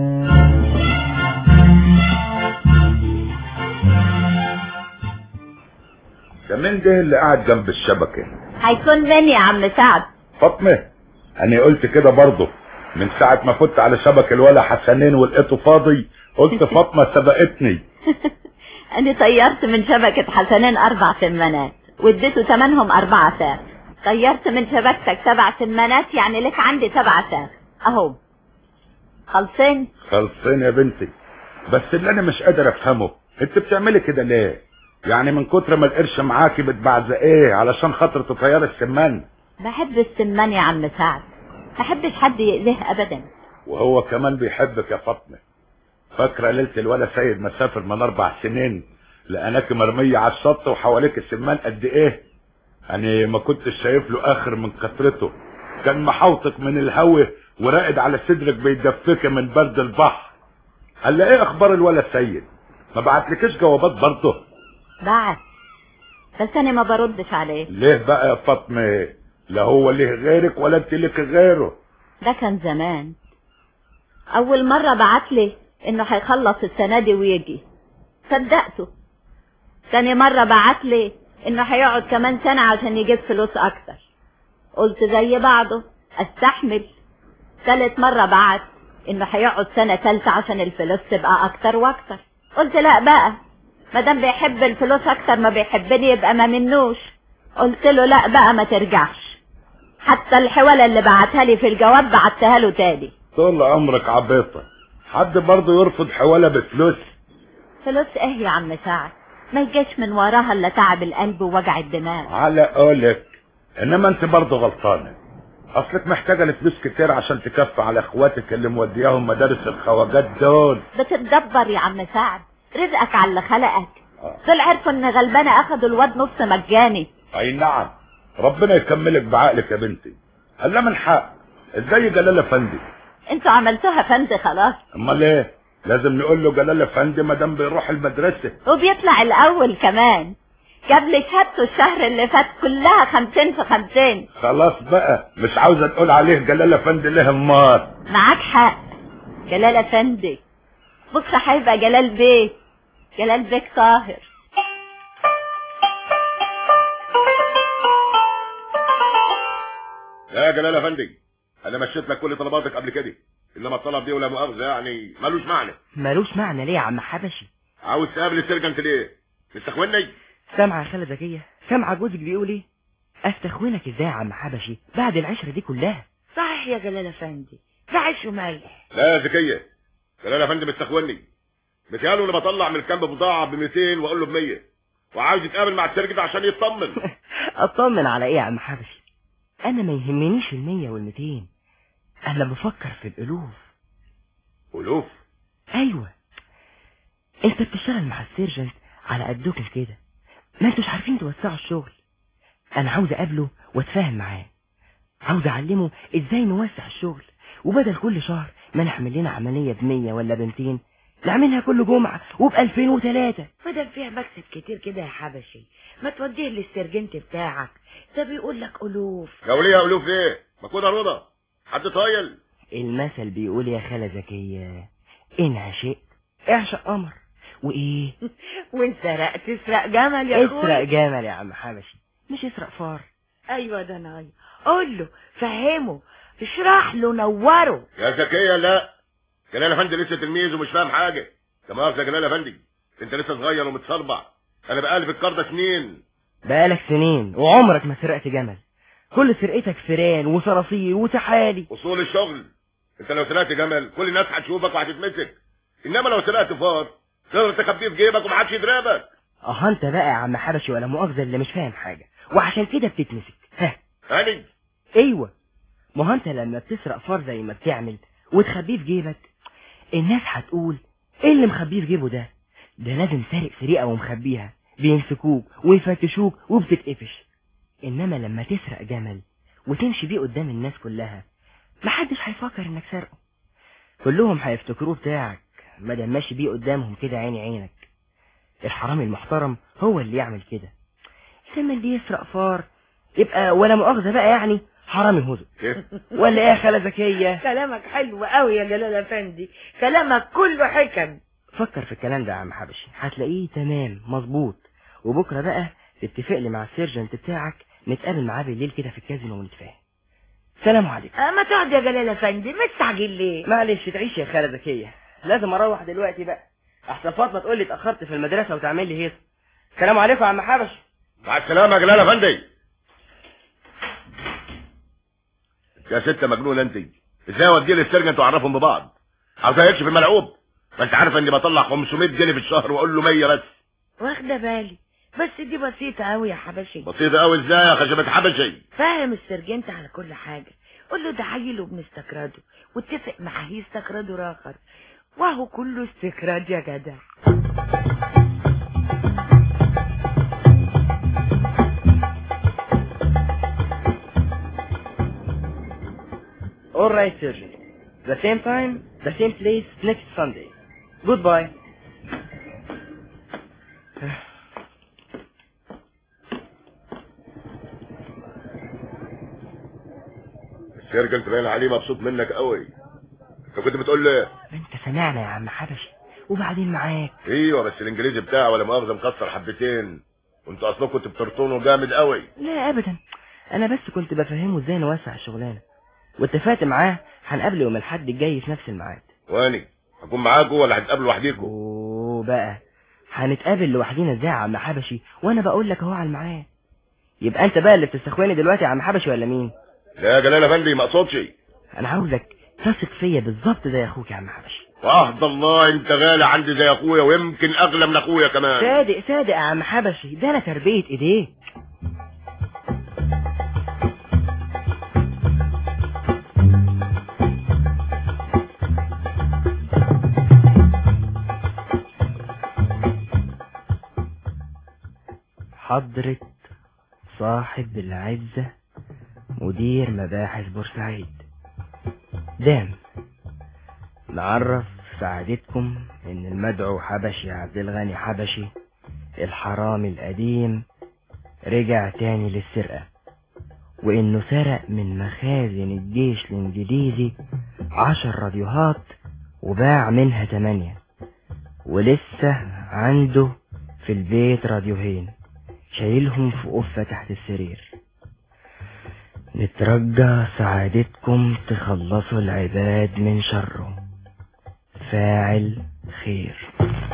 ده مين ده اللي قاعد جنب الشبكة؟ هيكون مني يا عم سعد. فاطمة، انا قلت كده برضه من ساعة ما فت على شبك الولا حسنين ولقيته فاضي قلت فاطمة سبقتني. انا طيرت من شبكة حسنين اربع سمانات واديته ثمنهم اربعة ساغ. طيرت من شبكتك سبع سمانات يعني لك عندي سبع ساغ اهو. خلصين؟ خلصين يا بنتي، بس اللي انا مش قادر افهمه انت بتعملي كده ليه؟ يعني من كتر ما القرش معاكي بتبعزقيه علشان خاطر تطير السمان؟ بحب السمان يا عم سعد، ما بحبش حد يأذيه ابدا. وهو كمان بيحبك يا فاطمه. فاكره ليله الولا سيد مسافر من اربع سنين لقناكي مرميه على الشط وحواليك السمان قد ايه؟ انا ما كنتش شايف له اخر من كثرته، كان محوطك من الهوا وراقد على صدرك بيدفك من برد البحر. قال ايه اخبار الولا سيد؟ ما بعتلكش جوابات برضه؟ بعت بس انا ما بردش عليه. ليه بقى يا فاطمه؟ لا هو ليه غيرك ولا انت ليك غيره. ده كان زمان. اول مرة بعتلي انه هيخلص السنة دي ويجي صدقته. تاني مرة بعتلي انه هيقعد كمان سنة عشان يجيب فلوس اكتر، قلت زي بعضه استحمل. ثالث مرة بعت انه هيقعد سنة ثالثة عشان الفلوس تبقى اكتر واكتر، قلت لا بقى مادام بيحب الفلوس اكتر ما بيحبني يبقى ما منوش. قلت له لا بقى ما ترجعش. حتى الحوالة اللي بعتها لي في الجواب بعتها له تاني. طول عمرك عبيطة، حد برضه يرفض حوالة بفلوس؟ فلوس ايه يا عم سعد؟ ما يجيش من وراها الا تعب القلب ووجع الدماغ. على قولك، انما انت برضه غلطانة. اصلك محتاجة لفلوس كتير عشان تكفي على اخواتك اللي مودياهم مدارس الخواجات دول. بتتدبر يا عم سعد، رزقك على اللي خلقك. دول عرفوا ان غلبانة اخدوا الواد نص مجاني. اي نعم، ربنا يكملك بعقلك يا بنتي. هلا من حق ازاي جلال افندي؟ انتوا عملتوها فندي خلاص. امال ايه؟ لازم نقول له جلال افندي ما دام بيروح المدرسه وبيطلع الاول كمان. جاب لي شهادته الشهر اللي فات كلها خمسين في خمسين. خلاص بقى مش عاوزه تقول عليه جلال افندي ليه امال؟ معاك حق، جلال افندي، بكره هيبقى جلال بيه، جلال بيك طاهر. لا يا جلال افندي، انا مشيت لك كل طلباتك قبل كده، انما الطلب دي ولا مؤاخذه يعني ملوش معنى. ملوش معنى ليه يا عم حبشي؟ عاوز تقابل السرجنت ليه؟ مستخوني؟ سامعه يا خاله زكيه؟ سامعه جوزك بيقول ايه؟ استخونك ازاي يا عم حبشي بعد العشره دي كلها؟ صحيح يا جلال افندي، ده عيش وملح. لا يا زكيه، جلال افندي مستخوني. مثاله اللي بطلع من الكامب بضاعه ب مئتين واقول له ب مية، وعاوز يتقابل مع السرجنت عشان يطمن. اطمن على ايه يا عم حبشي؟ انا ما يهمنيش المية والمئتين، انا بفكر في الالوف. الوف؟ ايوه، انت بتشتغل مع السيرجنت على قدكم كده، ما انتوش عارفين توسعوا الشغل. انا عاوز اقابله واتفاهم معاه، عاوز اعلمه ازاي نوسع الشغل، وبدل كل شهر ما نعمل لنا عملية بمية ولا بمتين نعملها كل جمعة وبألفين وتلاتة. فدل فيها مكسب كتير كده يا حبشي، ما توديه للسرجنت بتاعك، ده بيقول لك ألوف. يا وليه ألوف ايه؟ ما كده رضا حد طايل. المثل بيقول يا خالة زكية، إن عشقت اعشق قمر، وإيه؟ وإن سرقت تسرق جمل يا أخوي. اسرق جمل يا عم حبشي، مش اسرق فار. أيوة ده أنا أيوة. قول له، فهمه، اشرح له، نوره. يا زكية لا، جلال افندي لسه تلميذ ومش فاهم حاجة. يا مؤاخذة يا جلال افندي، انت لسه صغير ومتصربع، انا بقالي في الكار سنين. بقالك سنين وعمرك ما سرقت جمل، كل سرقتك فران وصراصير وسحالي. وصول الشغل، انت لو سرقت جمل كل الناس هتشوفك وهتتمسك، انما لو سرقت فار تقدر تخبيه في جيبك ومحدش يضربك. اه انت بقى يا عم حبشي ولا مؤاخذة اللي مش فاهم حاجة، وعشان كده بتتمسك. ها هاني؟ ايوه، ما هو انت لما بتسرق فار زي ما بتعمل وتخبيه في جيبك، الناس هتقول ايه اللي مخبيه في جيبه ده؟ ده لازم سارق سرقة ومخبيها، بيمسكوك ويفتشوك وبتتقفش. انما لما تسرق جمل وتمشي بيه قدام الناس كلها، محدش هيفكر انك سرقه، كلهم هيفتكروه بتاعك ما دام ماشي بيه قدامهم كده عيني عينك. الحرامي المحترم هو اللي يعمل كده، انما اللي يسرق فار يبقى ولا مؤاخذة بقى يعني حرامي هزق. ولا ايه يا خالة زكية؟ كلامك حلو قوي يا جلال افندي، كلامك كله حكم. فكر في الكلام ده يا عم حبشي، هتلاقيه تمام مظبوط. وبكره بقى تتفق لي مع السيرجنت بتاعك نتقابل معاه بالليل كده في الكازينو ونتفاهم. سلام عليكم. أه ما تقعد يا جلال افندي، مستعجل ليه؟ معلش تعيش يا خالة زكية، لازم اروح دلوقتي بقى، احسن فاطمه تقول لي اتاخرت في المدرسه وتعمل لي هيصه. سلام عليكم يا عم حبشي. مع السلامه يا جلال افندي. يا ست مجنون انت، ازاي اوديه للسرجنت واعرفهم ببعض؟ عاوز يكشف الملعوب؟ ما انت عارف اني بطلع خمسمية جنيه في الشهر واقول له مية بس. واخده بالي، بس دي بسيطه قوي يا حبشي. بسيطه قوي ازاي يا خشبة حبشي؟ فاهم السرجنت على كل حاجه، قول له ده عيل وبنستكرده، واتفق معاه يستكرده راخر، وهو كله استكراد يا جدع. All right, Sergeant. The same time, the same place next Sunday. Goodbye. السيرجنت باين عليه مبسوط منك قوي. انت كنت بتقول له ايه؟ انت سمعنا يا عم حبشي، وبعدين معاك. ايوه بس الانجليزي بتاعه ولا مؤاخذه مكسر حبتين، وانتوا اصلا كنت بترطونه جامد قوي. لا ابدا، انا بس كنت بفهمه ازاي نوسع الشغلانه، واتفقت معاه هنقابله يوم الحد الجاي في نفس الميعاد. واني هكون معاكوا ولا هتقابلوا لوحديكوا؟ اوه بقى، هنتقابل لوحدينا ازاي يا عم حبشي وانا بقول لك اهو على الميعاد؟ يبقى انت بقى اللي بتستخواني دلوقتي يا عم حبشي ولا مين؟ لا يا جلال افندي ما اقصدش. انا عاوزك تثق فيا بالظبط زي اخوك يا عم حبشي. وعهد الله انت غالي عندي زي اخويا، ويمكن اغلى من اخويا كمان. صادق صادق يا عم حبشي، ده انا تربيه ايديك. حضرة صاحب العزة مدير مباحث بورسعيد، دام نعرف سعادتكم ان المدعو حبشي عبد الغني حبشي الحرامي القديم رجع تاني للسرقة، وانه سرق من مخازن الجيش الانجليزي عشر راديوهات وباع منها تمانية، ولسه عنده في البيت راديوهين شايلهم في قفة تحت السرير. نترجى سعادتكم تخلصوا العباد من شره. فاعل خير.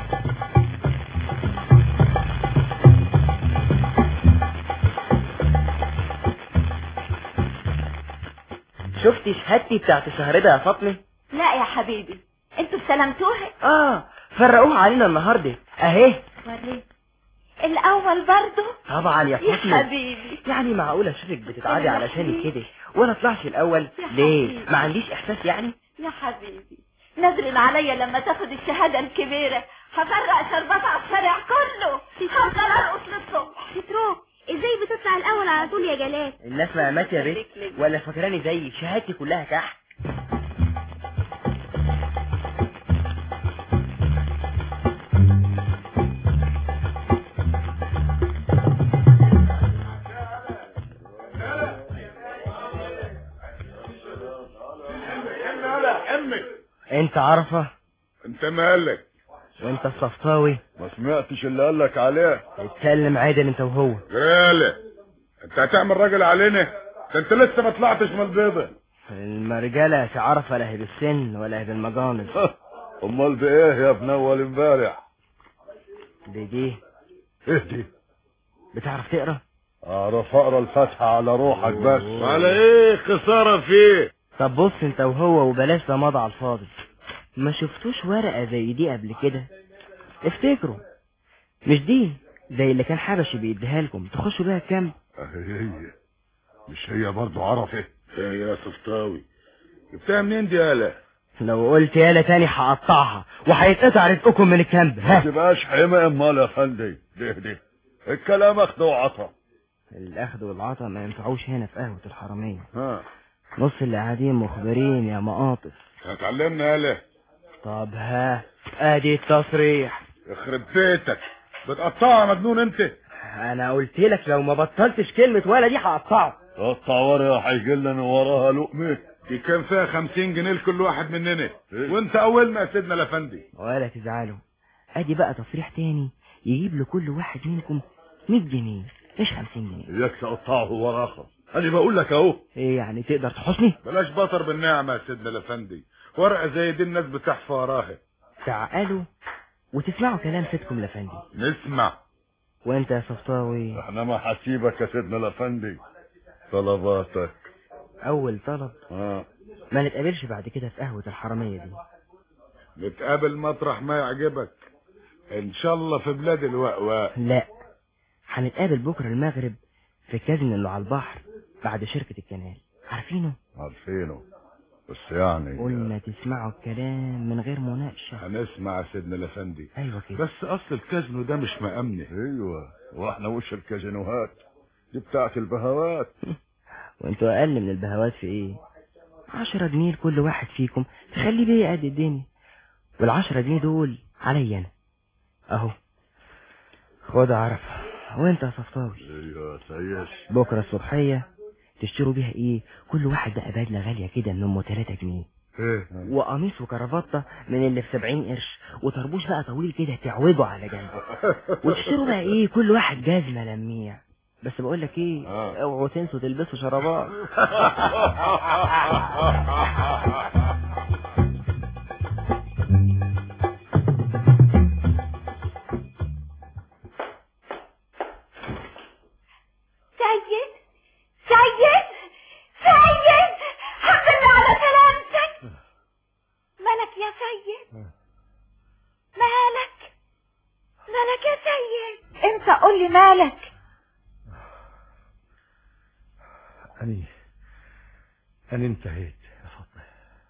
شفتي شهادتي بتاعت الشهر ده يا فاطمه؟ لا يا حبيبي، انتوا استلمتوها؟ اه فرقوها علينا النهارده اهي. وريت الاول برضه؟ طبعا يا فاطمه. يا حبيبي يعني معقوله اشوفك بتتعادي علشاني كده وانا اطلعش الاول ليه؟ ما عنديش احساس يعني؟ يا حبيبي نزل عليا لما تاخد الشهاده الكبيره هفرق شربات على الشارع كله، هفضل ارقص للصبح. سترو ازاي بتطلع الاول على طول يا جلال؟ الناس مقامات يا بنت ولا فاكراني زي شهادتي كلها كحك؟ انت عارفه؟ انت مالك؟ وانت الصفطاوي؟ ما سمعتش اللي قالك عليه. اتكلم عادل انت وهو. جرالة انت هتعمل راجل علينا؟ ده انت لسه ما طلعتش من البيضة. المرجله تعرف لا هي بالسن ولا هي بالمجانس. امال بايه يا ابن اول امبارح؟ دي دي ايه دي؟ بتعرف تقرا؟ اعرف اقرا الفاتحه على روحك بس. وعلى ايه خساره فيه؟ طب بص انت وهو وبلاش رماد على الفاضي. ما شفتوش ورقه زي دي قبل كده؟ افتكروا مش دي زي اللي كان حبشي بيديها لكم تخشوا بيها الكامب؟ هي مش هي برضه عرفت؟ ايه يا صفطاوي جبتها منين دي يالا؟ لو قلت يالا تاني هقطعها وهيتقطع رزقكم من الكامب. ما تبقاش حمى امال يا فندي. ده ده الكلام اخد وعطا. الاخد والعطا ما ينفعوش هنا في قهوه الحرميه. ها نص اللي قاعدين مخبرين يا مقاطف. هتعلمنا يالا. طب ها ادي التصريح. يخرب بيتك بتقطعها مجنون انت. انا قلت لك لو ما بطلتش كلمه ولا دي هقطعه. قطع ورقه هيجي لنا وراها لقمه. دي كان فيها خمسين جنيه لكل واحد مننا. إيه؟ وانت اولنا يا سيدنا الافندي. ولا تزعلوا ادي بقى تصريح تاني يجيب لكل واحد منكم مية جنيه مش خمسين جنيه. اياك تقطعه وراها. انا بقول لك اهو. ايه يعني تقدر تحسني؟ بلاش بطر بالنعمه يا سيدنا الافندي. ورقه زي دي الناس بتحفى وراها. تعقلوا وتسمعوا كلام سيدكم الافندي. نسمع. وانت يا صفطاوي؟ احنا ما حسيبك يا سيدنا الافندي. طلباتك. اول طلب اه ما نتقابلش بعد كده في قهوه الحرميه دي. نتقابل مطرح ما يعجبك ان شاء الله في بلاد الوقواء. لا هنتقابل بكره المغرب في كازينو اللي على البحر بعد شركه الكنال. عارفينه؟ عارفينه بس يعني قلنا تسمعوا الكلام من غير مناقشه. هنسمع يا سيدنا الافندي. ايوه كده. بس اصل الكازينو ده مش مأمنه. ايوه واحنا وش الكازينوهات دي بتاعت البهوات. وانتوا اقل من البهوات في ايه؟ عشرة جنيه كل واحد فيكم تخلي بيه قد الدنيا، والعشرة جنيه دول عليا انا اهو. خد عرف. وانت يا صفطاوي؟ ايوه سيس. بكره الصبحيه تشتروا بيها ايه؟ كل واحد بقى بدله غاليه كده من ام تلاتة جنيه. ايه؟ وقميص وكرافته من اللي في سبعين قرش، وطربوش بقى طويل كده تعوجه على جنبه. وتشتروا بقى ايه؟ كل واحد جزمه لميع. بس بقول لك ايه، اوعوا تنسوا تلبسوا شرابات. سيد سيد سيد الحمد لله على سلامتك. مالك يا سيد؟ مالك مالك يا سيد؟ انت قول لي مالك. أني أنا انتهيت يا فاطمة.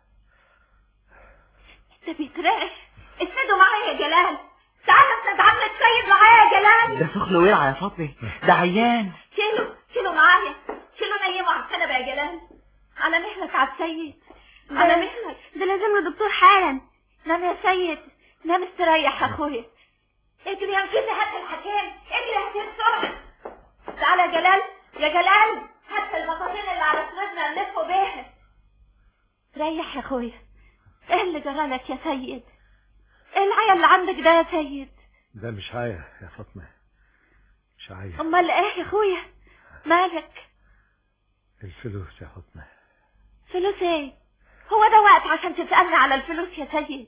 انت بيترعش. اسندوا معايا يا جلال. تعال اسند عمك سيد معايا يا جلال. ده سخن ويلعى يا فاطمة، ده عيان. شيلوا شيلوا معايا. شيلوا نيموا على الكنبة يا جلال. على مهلك على السيد. على مهلك. ده لازم له دكتور حالا. نام يا سيد نام استريح يا اخويا. اجري يا مجد هات الحكام. اجري هات بسرعة. تعال يا جلال يا جلال هات البطاطين اللي على سندنا نلفوا بيها. ريح يا اخويا ايه اللي جرالك يا سيد؟ ايه العيا اللي عندك ده يا سيد؟ ده مش عاية يا فاطمة، مش عاية. امال ايه يا اخويا؟ مالك؟ الفلوس يا فاطمة. فلوس ايه؟ هو ده وقت عشان تسألني على الفلوس يا سيد؟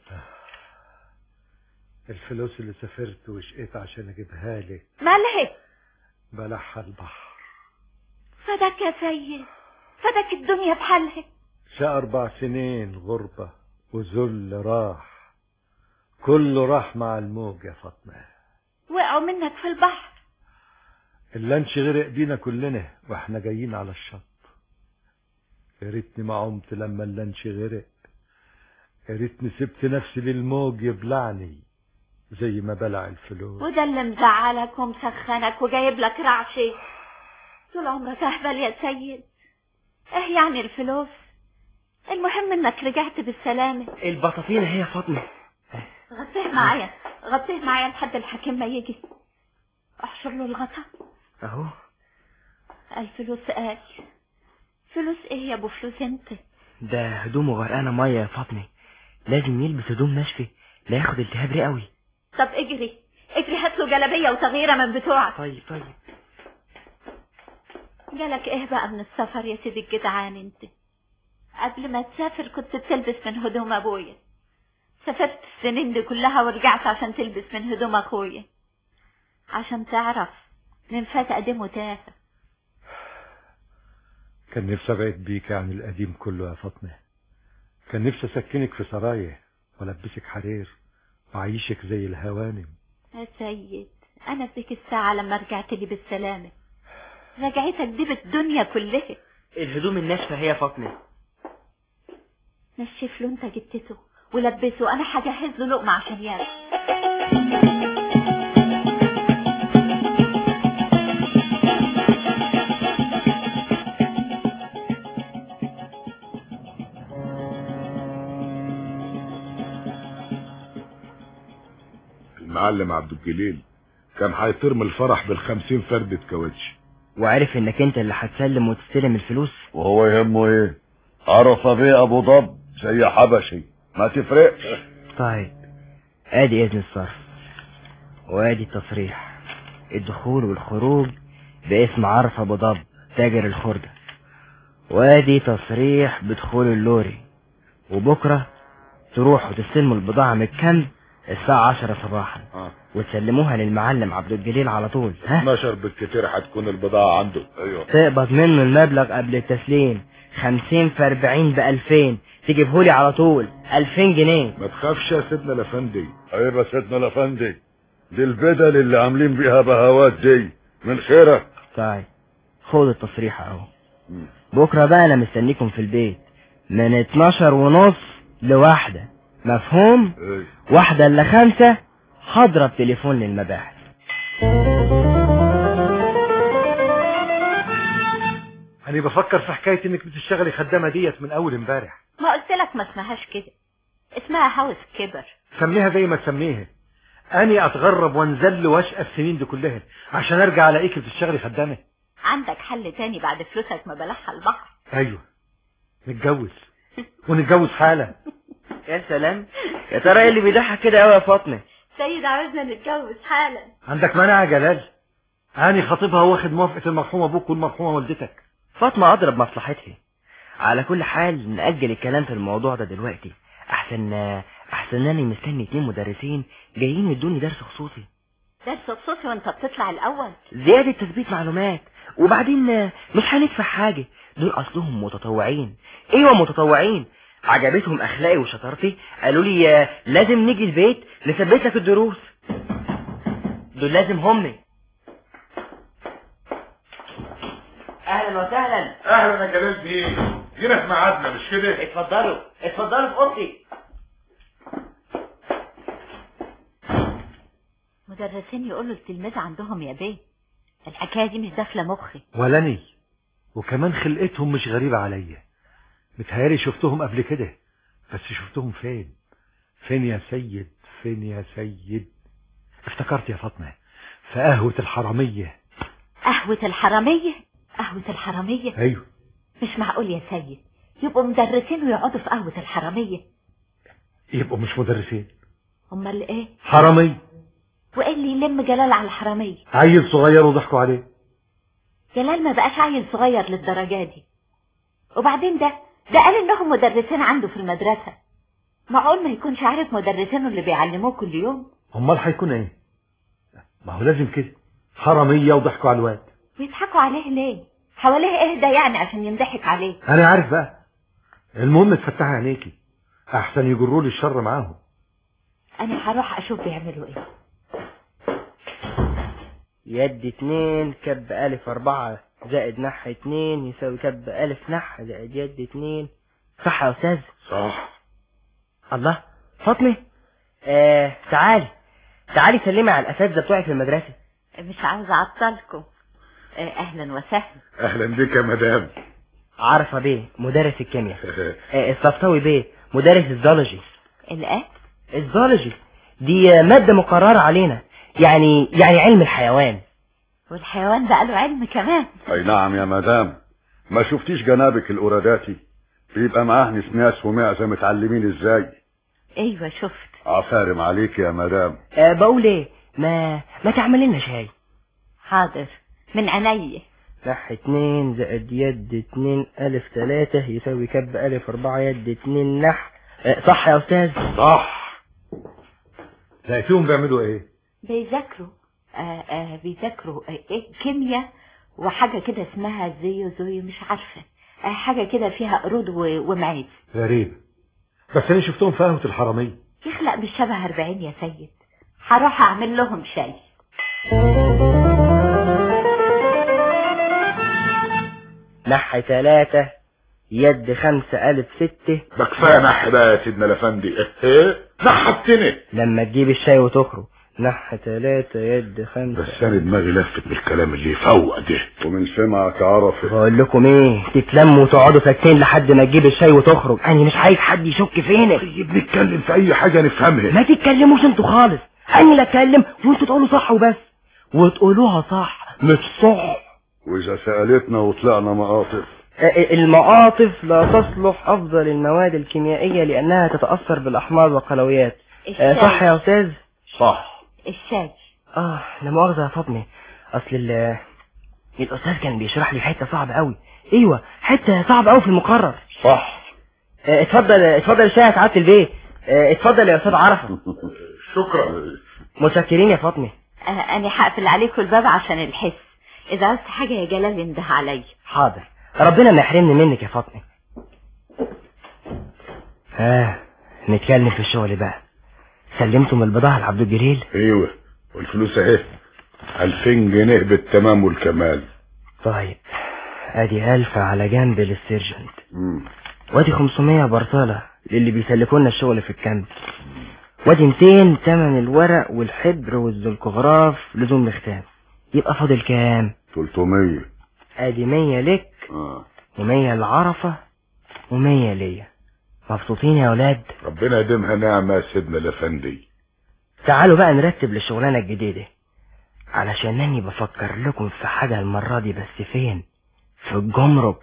الفلوس اللي سافرت وشقيت عشان اجيبها لك. مالها؟ بلعها البحر. فدك يا سيد، فدك الدنيا بحالها. شا اربع سنين غربة وذل راح، كله راح مع الموج يا فاطمة. وقعوا منك في البحر. اللانش غرق بينا كلنا واحنا جايين على الشط. يا ريتني ما عمت لما اللانش غرق، يا ريتني سبت نفسي للموج يبلعني زي ما بلع الفلوس. وده اللي مزعلك ومسخنك وجايب لك رعشي. طول عمرك اهبل يا سيد. ايه يعني الفلوس؟ المهم انك رجعت بالسلامة. البطاطين هي يا فاطمة. غطيه معايا، غطيه معايا لحد الحكيم ما يجي. احشر له الغطا اهو. الفلوس قال. فلوس ايه يا ابو فلوس انت؟ ده هدومه غرقانة مية يا فاطمة، لازم يلبس هدوم ناشفة لا ياخد التهاب رئوي. طب اجري اجري هات له جلابية وتغييرة من بتوعك. طيب طيب. جالك ايه بقى من السفر يا سيدي الجدعان انت؟ قبل ما تسافر كنت بتلبس من هدوم ابويا، سافرت السنين دي كلها ورجعت عشان تلبس من هدوم اخويا، عشان تعرف من فات قديم تافه. كان نفسي ابعد بيك عن القديم كله يا فاطمة. كان نفسي اسكنك في سرايا والبسك حرير وعيشك زي الهوانم. يا سيد انا فيك الساعة لما رجعت لي بالسلامة، رجعتك دي بالدنيا كلها. الهدوم الناشفة هي يا فاطمة. نشف له انت جبتته ولبسه، انا هجهز له لقمة عشان ياكل. المعلم عبد الجليل كان هيطير من الفرح بالخمسين فردة كاوتش، وعرف انك انت اللي هتسلم وتستلم الفلوس. وهو يهمه ايه؟ عرف بيه ابو ضب زي حبشي ما تفرقش. طيب ادي اذن الصرف وادي التصريح، الدخول والخروج باسم عرف ابو ضب تاجر الخردة، وادي تصريح بدخول اللوري، وبكرة تروحوا تستلموا البضاعة من الكنز الساعة عشرة صباحا آه. وتسلموها للمعلم عبد الجليل على طول. ها اتناشر بالكتير هتكون البضاعة عنده. ايوه تقبض منه المبلغ قبل التسليم، خمسين في اربعين بألفين، تجيبهولي على طول الفين جنيه. ما تخافش يا سيدنا الافندي. ايوه يا سيدنا الافندي، دي البدل اللي عاملين بيها بهوات دي من خيرك. طيب خد التصريح اهو. بكرة بقى انا مستنيكم في البيت من اتناشر ونص لواحدة، مفهوم؟ ايه. واحدة الا خمسة هضرب تليفون للمباحث. انا بفكر في حكاية انك بتشتغلي خدامة ديت من اول امبارح. ما قلت لك ما اسمهاش كده، اسمها هاوس كبر. سميها زي ما تسميها. اني اتغرب وانزل واشقى السنين دي كلها عشان ارجع الاقيك بتشتغلي خدامة. عندك حل تاني بعد فلوسك ما بلعها البحر؟ ايوه نتجوز ونتجوز حالا. يا سلام، يا ترى ايه اللي بيضحك كده قوي يا فاطمة؟ سيد عاوزنا نتجوز حالا. عندك مانع يا جلال؟ اني خطيبها واخد موافقة المرحوم ابوك والمرحومة والدتك. فاطمة اضرب مصلحتها. على كل حال نأجل الكلام في الموضوع ده دلوقتي، احسن احسن اني مستني اتنين مدرسين جايين يدوني درس خصوصي. درس خصوصي وانت بتطلع الاول؟ زيادة تثبيت معلومات، وبعدين مش هندفع حاجة، دول اصلهم متطوعين. ايوه متطوعين، عجبتهم اخلاقي وشطارتي، قالوا لي لازم نيجي البيت نثبت لك الدروس. دول لازم همي. اهلا وسهلا. اهلا يا جلال بيه، جينا في ميعادنا مش كده؟ اتفضلوا اتفضلوا في اوضتي. مدرسين يقولوا التلميذ عندهم يا بيه، الحكايه دي مش داخله مخي. ولاني وكمان خلقتهم مش غريبة عليا، متهيألي شفتهم قبل كده، بس شفتهم فين؟ فين يا سيد؟ فين يا سيد؟ افتكرت يا فاطمة، في قهوة الحرامية. قهوة الحرامية؟ قهوة الحرامية؟ ايوه. مش معقول يا سيد يبقوا مدرسين ويقعدوا في قهوة الحرامية. يبقوا مش مدرسين، امال ايه؟ حرامية. وايه اللي يلم جلال على الحرامية؟ عيل صغير وضحكوا عليه. جلال ما بقاش عيل صغير للدرجة دي. وبعدين ده ده قال انهم مدرسين عنده في المدرسة. معقول ما يكونش عارف مدرسينه اللي بيعلموه كل يوم؟ امال هيكون ايه؟ ما هو لازم كده، حرامية وضحكوا على الواد. بيضحكوا عليه ليه؟ حواليه ايه ده يعني عشان ينضحك عليه؟ انا عارف بقى. المهم تفتحي عينيكي احسن يجروا لي الشر معاهم. انا هروح اشوف بيعملوا ايه. يد اتنين كب الف اربعة زائد نح اتنين يساوي كب الف نح زائد يد اتنين. صح يا استاذ؟ صح. الله، فاطمة آه تعالي تعالي سلمي على الاساتذه بتوعي في المدرسه. مش عاوزه اعطلكم. آه اهلا وسهلا. اهلا بك يا مدام. عرفة بيه مدرس الكيمياء. آه الصفطاوي بيه مدرس الزولوجي. الايه؟ الزولوجي دي ماده مقرره علينا، يعني يعني علم الحيوان. والحيوان بقى له علم كمان. اي نعم يا مدام. ما شفتيش جنابك الأوراداتي بيبقى معاه نسناس ومعزة متعلمين ازاي؟ ايوه شفت. عفارم عليك يا مدام. أه بقول ايه، ما ما تعمل لنا شاي. حاضر من عينيا. نح اتنين زائد يد اتنين الف تلاتة يساوي كب الف اربعة يد اتنين نح. أه صح يا استاذ؟ صح. لقيتيهم بيعملوا ايه؟ بيذاكروا. آه آه بيذاكروا آه ايه كيمياء وحاجة كده اسمها زيو زوي مش عارفة. آه حاجة كده فيها قرود ومعيز. غريب، بس انا شفتهم في قهوة الحرامية. يخلق بالشبه أربعين يا سيد. هروح اعمل لهم شاي. نح تلاتة يد خمسة الف ستة. ده كفايه نح بقى يا سيدنا الافندي. ايه نحتني لما تجيب الشاي وتخرج. نح تلاتة يد خمسة. بس انا دماغي لفت بالكلام اللي يفوق ده، ومن سمعك عرف. بقول لكم ايه، تتلموا وتقعدوا ساكتين لحد ما تجيب الشاي وتخرج. انا مش عايز حد يشك فينا. طيب نتكلم في اي حاجه نفهمها. ما تتكلموش انتوا خالص، انا اللي اتكلم وانتوا تقولوا صح وبس، وتقولوها صح مش صح. واذا سالتنا وطلعنا مقاطف؟ المقاطف لا تصلح افضل المواد الكيميائيه لانها تتاثر بالاحماض والقلويات. صح يا استاذ؟ صح. الشاي. اه لا مؤاخذه يا فاطمه، اصل ال الاستاذ كان بيشرح لي حته صعبه قوي. ايوه حته صعبه قوي في المقرر. صح. اه اتفضل اتفضل الشاي يا سعاده البيه. اه اتفضل يا استاذ عرفه. شكرا. متشكرين يا فاطمه. آه انا هقفل عليكم الباب عشان الحس. اذا عاوزت حاجه يا جلال انده عليا. حاضر، ربنا ما يحرمني منك يا فاطمه. ها نتكلم في الشغل بقى. سلمتم البضاعة لعبد الجليل؟ ايوه، والفلوس اهي ألفين جنيه بالتمام والكمال. طيب ادي ألف على جنب للسيرجنت، وادي خمسمية برطالة للي بيسلكونا الشغل في الكامب، وادي ميتين تمن الورق والحبر والزلكوغراف لزوم الختام. يبقى فاضل كام؟ تلتمية. ادي مية لك اه ومية لعرفة ومية ليا. مبسوطين يا ولاد؟ ربنا يديمها نعمة يا سيدنا الافندي. تعالوا بقى نرتب للشغلانة الجديدة، علشان اني بفكر لكم في حاجة المرة دي. بس فين؟ في الجمرك.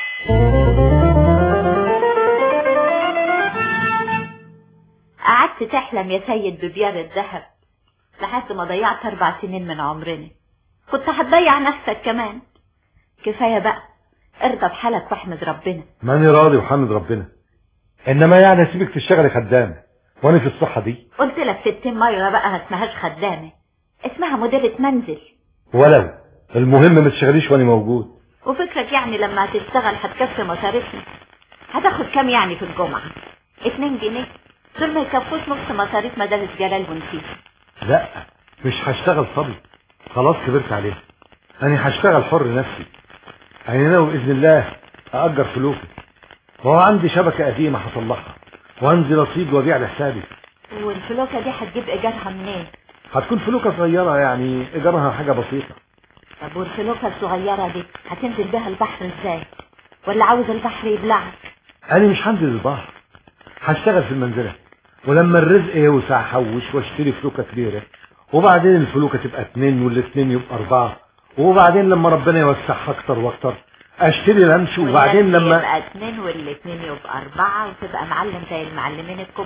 قعدت تحلم يا سيد ببيار الذهب لحد ما ضيعت اربع سنين من عمرنا. كنت هتضيع نفسك كمان. كفاية بقى، ارضى بحالك واحمد ربنا. ماني راضي وحمد ربنا، انما يعني اسيبك تشتغلي خدامة وانا في الصحة دي؟ قلت لك ستين مرة بقى ما اسمهاش خدامة، اسمها مديرة منزل. ولو المهم ما تشتغليش وانا موجود. وفكرك يعني لما هتشتغل هتكفي مصاريفنا؟ هتاخد كام يعني في الجمعة؟ اتنين جنيه؟ دول ما يكفوش نص مصاريف مدارس جلال ونسيب. لا مش هشتغل صبي، خلاص كبرت عليه. انا هشتغل حر نفسي. انا ناوي باذن الله ااجر فلوكي، وهو عندي شبكة قديمة هصلحها وانزل اصيد وابيع لحسابي. والفلوكة دي هتجيب ايجارها منين؟ هتكون فلوكة صغيرة، يعني ايجارها حاجة بسيطة. طب والفلوكة الصغيرة دي هتنزل بها البحر ازاي؟ ولا عاوز البحر يبلعك؟ انا مش هنزل البحر، هشتغل في المنزلة، ولما الرزق يوسع حوش واشتري فلوكة كبيرة، وبعدين الفلوكة تبقى اتنين والاتنين يبقى اربعة، وبعدين لما ربنا يوسعها اكتر واكتر اشتري لانش، وبعدين لما يبقى اتنين والاتنين يبقى اربعة وتبقى معلم زي المعلمين الكبار.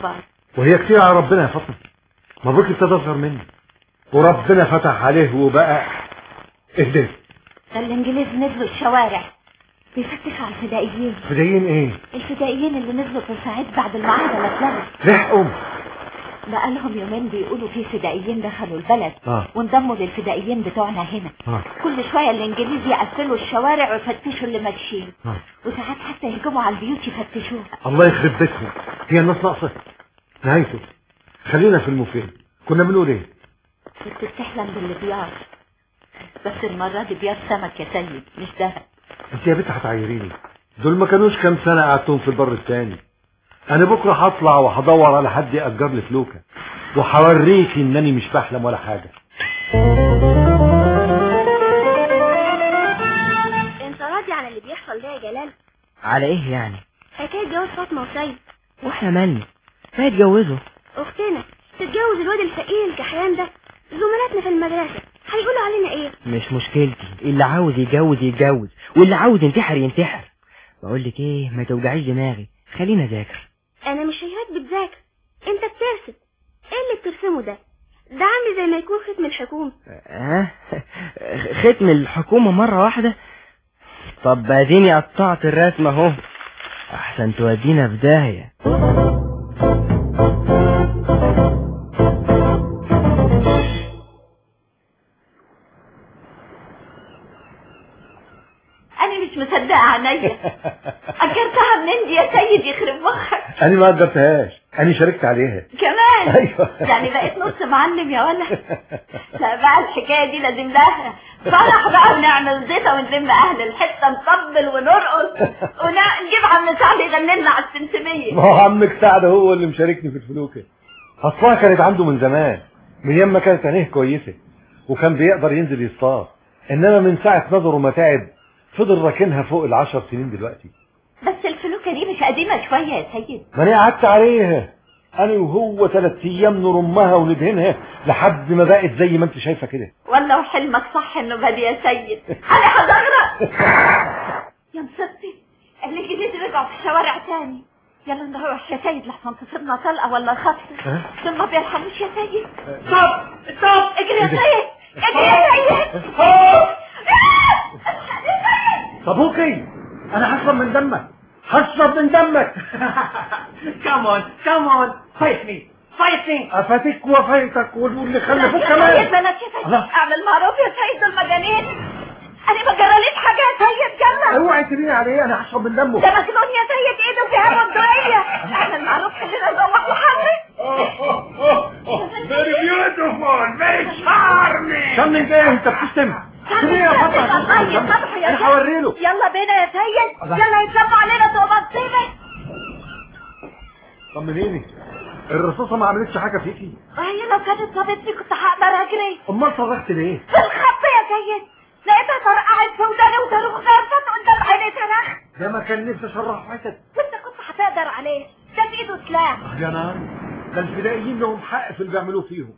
وهي كتير على ربنا يا فاطمه، مبروك ابتدى اصغر مني وربنا فتح عليه وبقى اهدى. ده الانجليز نزلوا الشوارع بيفتشوا على الفدائيين. فدائيين ايه؟ الفدائيين اللي نزلوا في ساعات بعد المعاهده ما اتلغت. لحقوا بقالهم يومين بيقولوا في فدائيين دخلوا البلد آه. وانضموا للفدائيين بتوعنا هنا. آه. كل شويه الانجليز يقفلوا الشوارع ويفتشوا اللي ماشيين، آه. وساعات حتى يهجموا على البيوت يفتشوها. الله يخرب بيتهم، هي الناس ناقصه. نهايته خلينا في المفيد. كنا بنقول ايه؟ كنت بتحلم بالبيار، بس المره دي بيار سمك يا سيد مش دهب. انت يا بنت هتعيريني، دول ما كانوش كام سنه قعدتهم في البر التاني. انا بكره هطلع وهدور على حد يأجر لي فلوكه وهوريكي انني مش بحلم ولا حاجه. انت راضي عن اللي بيحصل ده يا جلال؟ على ايه يعني؟ حكايه جواز فاطمه وسيد. واحنا مالنا؟ ما يتجوزوا. اختنا تتجوز الواد الفقير الكحيان ده، زملاتنا في المدرسه هيقولوا علينا ايه؟ مش مشكلتي، اللي عاوز يتجوز يتجوز، واللي عاوز ينتحر ينتحر. بقول لك ايه، ما توجعيش دماغي، خلينا اذاكر. انا مش شايفاك بتذاكر، انت بترسم. ايه اللي بترسمه ده؟ ده عامل زي ما يكون ختم الحكومه. اه ختم الحكومه مره واحده؟ طب اديني قطعت الرسم اهو، احسن تودينا في داهيه. انا مش مصدقه عينيا. اجرتها منين دي يا سيد يخرب مخك؟ انا ما اجرتهاش، انا شاركت عليها كمان. ايوه يعني بقيت نص معلم يا ولا. لا بقى الحكايه دي لازم لها فرح بقى، ونعمل زيطه ونلم اهل الحته نطبل ونرقص ونجيب عم سعد يغني لنا على السمسميه. ما هو عمك سعد هو اللي مشاركني في الفلوكه. اصلها كانت عنده من زمان، من يوم ما كانت عينيه كويسه وكان بيقدر ينزل يصطاد، انما من ساعه نظره ما تعب فضل راكنها فوق العشر سنين دلوقتي. بس الفلوكه دي مش قديمه شويه يا سيد؟ ما انا قعدت عليها انا وهو ثلاث ايام نرمها وندهنها لحد ما بقت زي ما انت شايفه كده. والله وحلمك صح انه بدي يا سيد. انا هزغرق. يا مصدي الانجليز رجعوا في الشوارع تاني. يلا نروح يا سيد لحسن تصيبنا طلقه ولا خطر. دول ما بيرحموش يا سيد. ستوب ستوب، اجري يا سيد، اجري يا سيد. صابوكي انا هشرب من دمك، هشرب من دمك. كم اون كم اون، فايت مي فايت مي. افاتك وفايتك واللي خلفوك يا كمان. سيد بلاش يا سيد، اعمل معروف يا سيد، دول مجانين. انا ما جراليش حاجه يا سيد. يلا اوعي تبيني عليه، انا هشرب من دمه. ده مجنون يا سيد، ايده فيها بندقيه. اعمل معروف خلينا نروح وحرك. Very beautiful, very charming. شم من ايه انت بتشتم؟ يا يا فاطمه انا هوري له. يلا بينا يا سيد، يلا يتلموا علينا تبقى مصيبه. طمنيني، الرصاصه ما عملتش حاجه فيكي؟ وهي لو كانت صابتني كنت هقدر اجري. امال صرخت ليه؟ في الخط يا سيد لقيتها طرقعت في وداني وصاروخ غرفت قدام عيني صرخ. ده ما كان نفسي اشرح حتت. وانت كنت هتقدر عليه، ده في ايده سلاح. يا نار، ده الفدائيين لهم حق في اللي بيعملوه فيهم.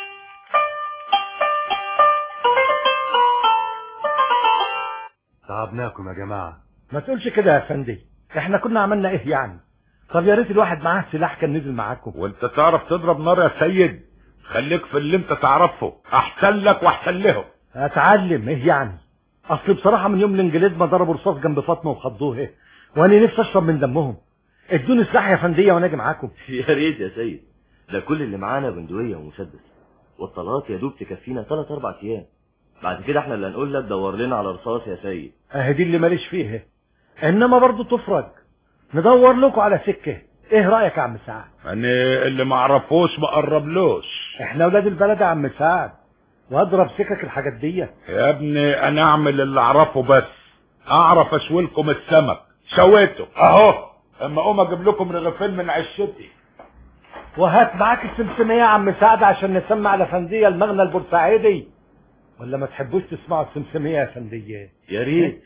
تعبناكم يا جماعه. ما تقولش كده يا فندي، احنا كنا عملنا ايه يعني؟ طب يا ريت الواحد معاه سلاح كان نزل معاكم. وانت تعرف تضرب نار يا سيد؟ خليك في اللي انت تعرفه، احسن لك واحسن لهم. اتعلم ايه يعني؟ اصل بصراحه من يوم الانجليز ما ضربوا رصاص جنب فاطمه وخضوها وانا نفسي اشرب من دمهم. ادوني سلاح يا فنديه وانا اجي معاكم. يا ريت يا سيد، ده كل اللي معانا بندقيه ومسدس، والطلقات يا دوب تكفينا ثلاث اربع ايام. بعد كده احنا اللي هنقول لك دور لنا على رصاص يا سيد. اهي دي اللي ماليش فيها، انما برضو تفرج ندور لكم على سكه. ايه رايك يا عم سعد؟ انا اللي ما اعرفوش ما قربلوش. احنا اولاد البلد يا عم سعد، واضرب سكك الحاجات دي. يا ابني انا اعمل اللي اعرفه، بس اعرف اشوي السمك شويته اهو، اما اقوم اجيب لكم رغيفين من عشتي. وهات معاك السمسميه يا عم سعد عشان نسمع على فنديه المغنى البورسعيدي. ولا ما تحبوش تسمعوا السمسميه يا فنديه؟ يا ريت.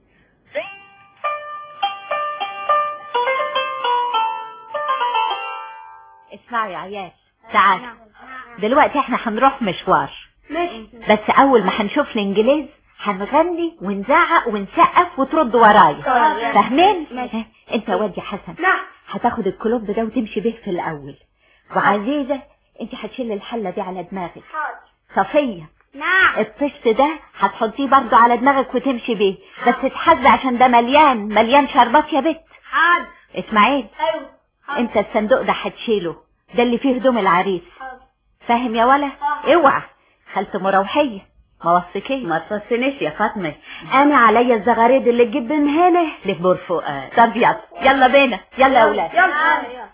اسمعوا يا عيال، تعال دلوقتي احنا هنروح مشوار. ماشي. بس اول ما هنشوف الانجليز هنغني ونزعق ونسقف وترد ورايا، فاهمين؟ انت واد يا حسن نعم. هتاخد الكلوب ده وتمشي به في الاول، وعزيزة انت هتشيل الحلة دي على دماغك. حاضر. صفية نعم. الطشت ده هتحطيه برضو على دماغك وتمشي بيه، بس تتحزي عشان ده مليان مليان شربات يا بت. حاضر. اسماعيل ايوه حاضر. انت الصندوق ده هتشيله، ده اللي فيه هدوم العريس. حاضر. فاهم يا ولا؟ حاضر. اوعى خالته مروحية ما وصيكيش. ما توصينيش يا فاطمة، انا عليا الزغاريد اللي تجيب من هنا لبور فؤاد. طب يلا يلا بينا يلا يا اولاد يلا يلا.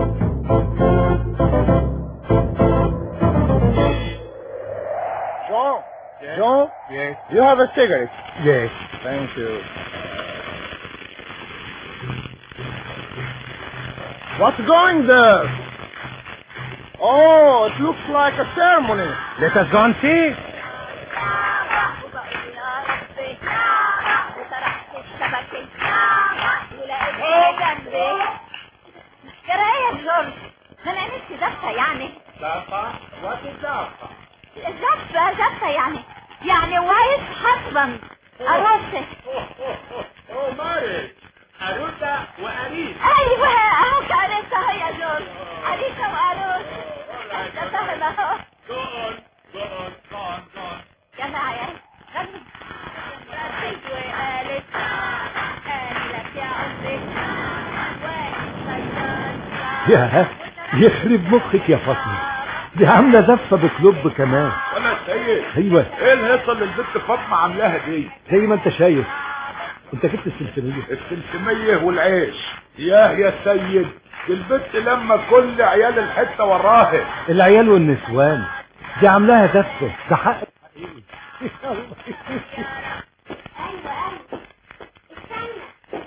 Jean? Jean? Yes. You have a cigarette? Yes. Thank you. What's going there? Oh, it looks like a ceremony. Let us go and see. جرايه يا جورج، ما انا نفسي زفه يعني. Zappa? What is Zappa? زفه زفه يعني يعني وايف حسبا عروسه. Oh, marriage. عروسة وعريس. ايوه اهو كعروسه هي يا جورج، عريسه وعروس. انت فاهم اهو. Go on, go on, go on, go on. يلا يا غني. ربيت وقالت قالت يا امي يا يخرب مخك يا فاطمه، دي عامله زفه بكلوب كمان. ولا سيد. ايوه. ايه الهيصه اللي البنت فاطمه عاملاها دي؟ زي ما انت شايف. انت جبت السلسميه؟ السلسميه والعيش. ياه يا سيد، البنت لما كل عيال الحته وراها. العيال والنسوان دي عاملاها زفه، ده حق. ايوه ايوه استنى.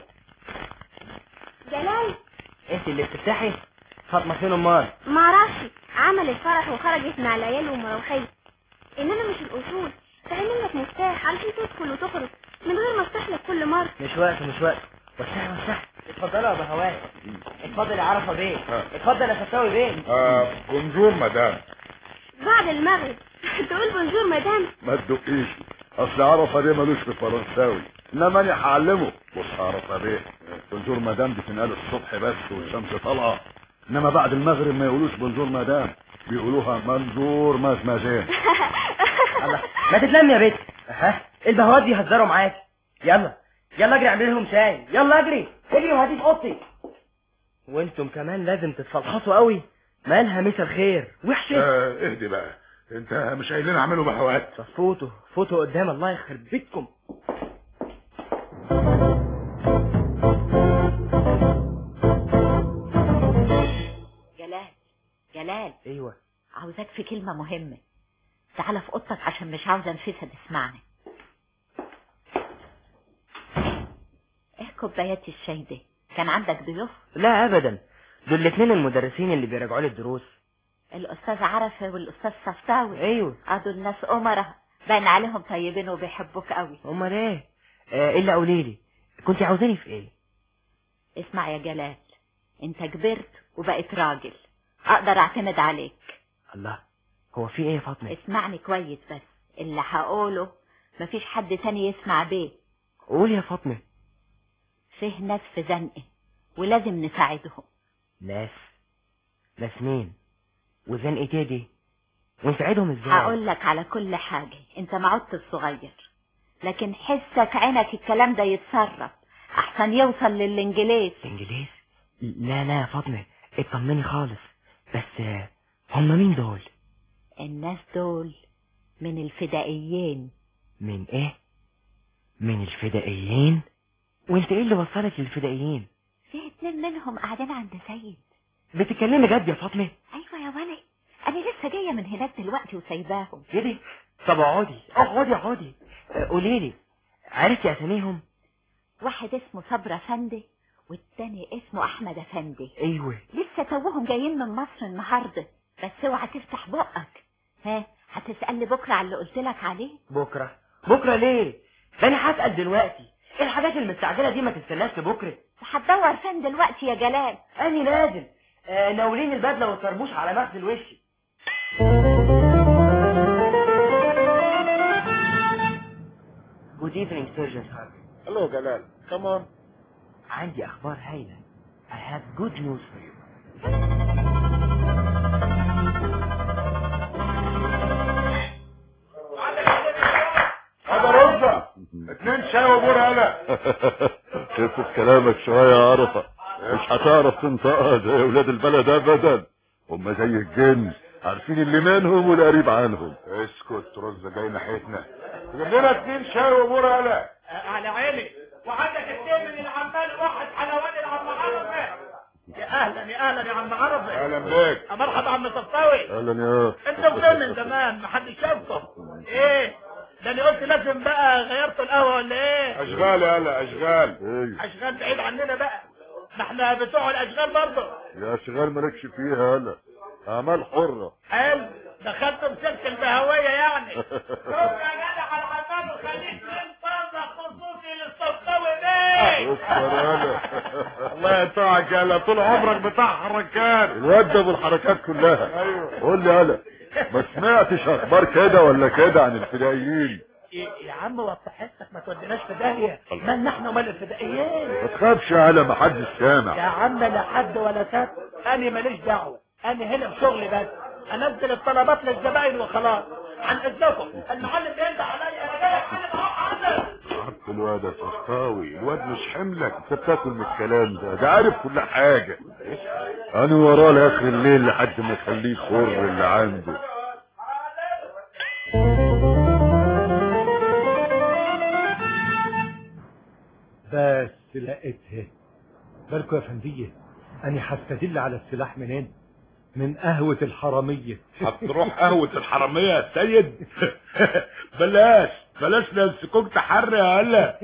جلال انت اللي بتفتحي؟ فاطمه فين امال؟ ما اعرفش، عملت فرح وخرجت مع العيال ومروحيه، انما مش الاصول. تعمل لك مفتاح علشان تدخل وتخرج من غير ما افتح لك كل مره. مش وقت مش وقت. وسعي وسعي. اتفضلوا يا ابو هواه. اتفضل يا عرفه بيه. اتفضل يا فتاوي بيه. اه بونجور مدام. بعد المغرب تقول بونجور مدام؟ ما تدقيش، اصل عرفه دي ملوش في فرنساوي، انما انا هعلمه. بص عرفه دي، بونجور مدام دي تنقال الصبح بس والشمس طالعه، انما بعد المغرب ما يقولوش بونجور مدام، بيقولوها منظور مازمازين. الله، ما تتلم يا بنت. ها البهوات بيهزروا معاك. يلا يلا اجري اعمل لهم شاي، يلا اجري اجري وهاتي في اوضتي. وانتم كمان لازم تتفلحصوا قوي. مالها مسا الخير وحشه. اه اهدي بقى، انت مش قايلين اعملوا بهوات؟ فوتوا فوتوا قدام الله يخرب بيتكم. جلال جلال. ايوه. عاوزاك في كلمة مهمة. تعال في اوضتك عشان مش عاوزة نفسها تسمعني. ايه كوبايات الشاي دي؟ كان عندك ضيوف؟ لا ابدا، دول الاثنين المدرسين اللي بيراجعوا لي الدروس. الاستاذ عرفه والاستاذ صفطاوي. ايوه. قعدوا الناس امرة باين عليهم طيبين وبيحبوك قوي. امال ايه؟ آه الا قولي لي، كنت عاوزاني في ايه؟ اسمع يا جلال، انت كبرت وبقيت راجل، اقدر اعتمد عليك. الله، هو في ايه يا فاطمه؟ اسمعني كويس بس، اللي هقوله مفيش حد تاني يسمع بيه. قول يا فاطمه. فيه ناس في زنقه ولازم نساعدهم. ناس؟ ناس مين؟ وزنقه دي؟ ونساعدهم ازاي؟ هقول لك على كل حاجة، انت ما عدت الصغير، لكن حسك عينك الكلام ده يتسرب احسن يوصل للانجليز. الانجليز؟ لا لا يا فاطمه اطمني خالص. بس هم مين دول؟ الناس دول من الفدائيين. من ايه؟ من الفدائيين؟ وانت ايه اللي وصلك للفدائيين؟ في اتنين منهم قاعدين عند سيد. بتتكلمي جد يا فاطمه؟ ايوه يا ولي، انا لسه جايه من هناك دلوقتي وسايباهم. كده؟ طب اقعدي اقعدي اقعدي. قولي لي، عرفتي اساميهم؟ واحد اسمه صبر افندي والتاني اسمه احمد افندي. ايوه. لسه توهم جايين من مصر النهارده، بس اوعى تفتح بقك. ها هتسالني بكره على اللي قلت لك عليه؟ بكره؟ بكره ليه؟ ده انا هسال دلوقتي. الحاجات المستعجله دي ما تستناش لبكره. هتدور فين دلوقتي يا جلال؟ اني نازل. آه ناولين البدله والطربوش على مخزن وشي. Good evening, Sergeant Harvey. Hello, Jalal. Come on. عندي أخبار هايلة. I have good news for you. اتنين شاي وبور هلا. خفت كلامك شويه يا عرفه، مش هتعرف تنطقها زي اولاد البلد ابدا. هم زي الجن، عارفين اللي منهم والقريب عنهم. اسكت، رز جاي ناحيتنا. جيب لنا اتنين شاي وبور هلا. على عيني. وعندك اتنين من العمال واحد حلواني لعم عرفه. يا اهلا يا اهلا يا عم عرفه. اهلا بيك. مرحبا عم صفاوي. اهلا يا انتوا فين من زمان؟ محدش شافكم. ايه ده انا قلت لازم بقى غيرتوا القهوه ولا ايه؟ اشغال يا هلا اشغال. اشغال بعيد عننا بقى، ما احنا بتوع الاشغال برضه. يا اشغال مالكش فيها هلا، اعمال حره. حلو، دخلتوا بسلك البهويه يعني. شوف يا جدع على الحمام وخليك تنفض خصوصي للصفاوي بيه. الله يطاعك يا هلا، طول عمرك بتاع حركات. الواد ده بالحركات كلها. ايوه قول لي هلا، ما سمعتش اخبار كده ولا كده عن الفدائيين؟ يا عم وضح حسك ما توديناش في داهيه، مالنا احنا ومال الفدائيين. ما تخافش يا هلا، ما حدش سامع. يا عم لا حد ولا سات، انا ماليش دعوه، انا هنا في شغلي بس، انزل الطلبات للزباين وخلاص. عن اذنكم المعلم بينده عليا، انا جاي اتكلم اهو عنك. عارف الواد يا صفاوي، الواد مش حملك، انت بتاكل من الكلام ده، ده عارف كل حاجه. انا وراه لاخر الليل لحد ما يخليه خر اللي عنده. بس لقيتها. بالكوا يا فندية، انا هستدل على السلاح منين؟ من قهوة الحرامية. هتروح قهوة الحرامية يا سيد؟ بلاش بلاش نمسكوك تحري يا هلا.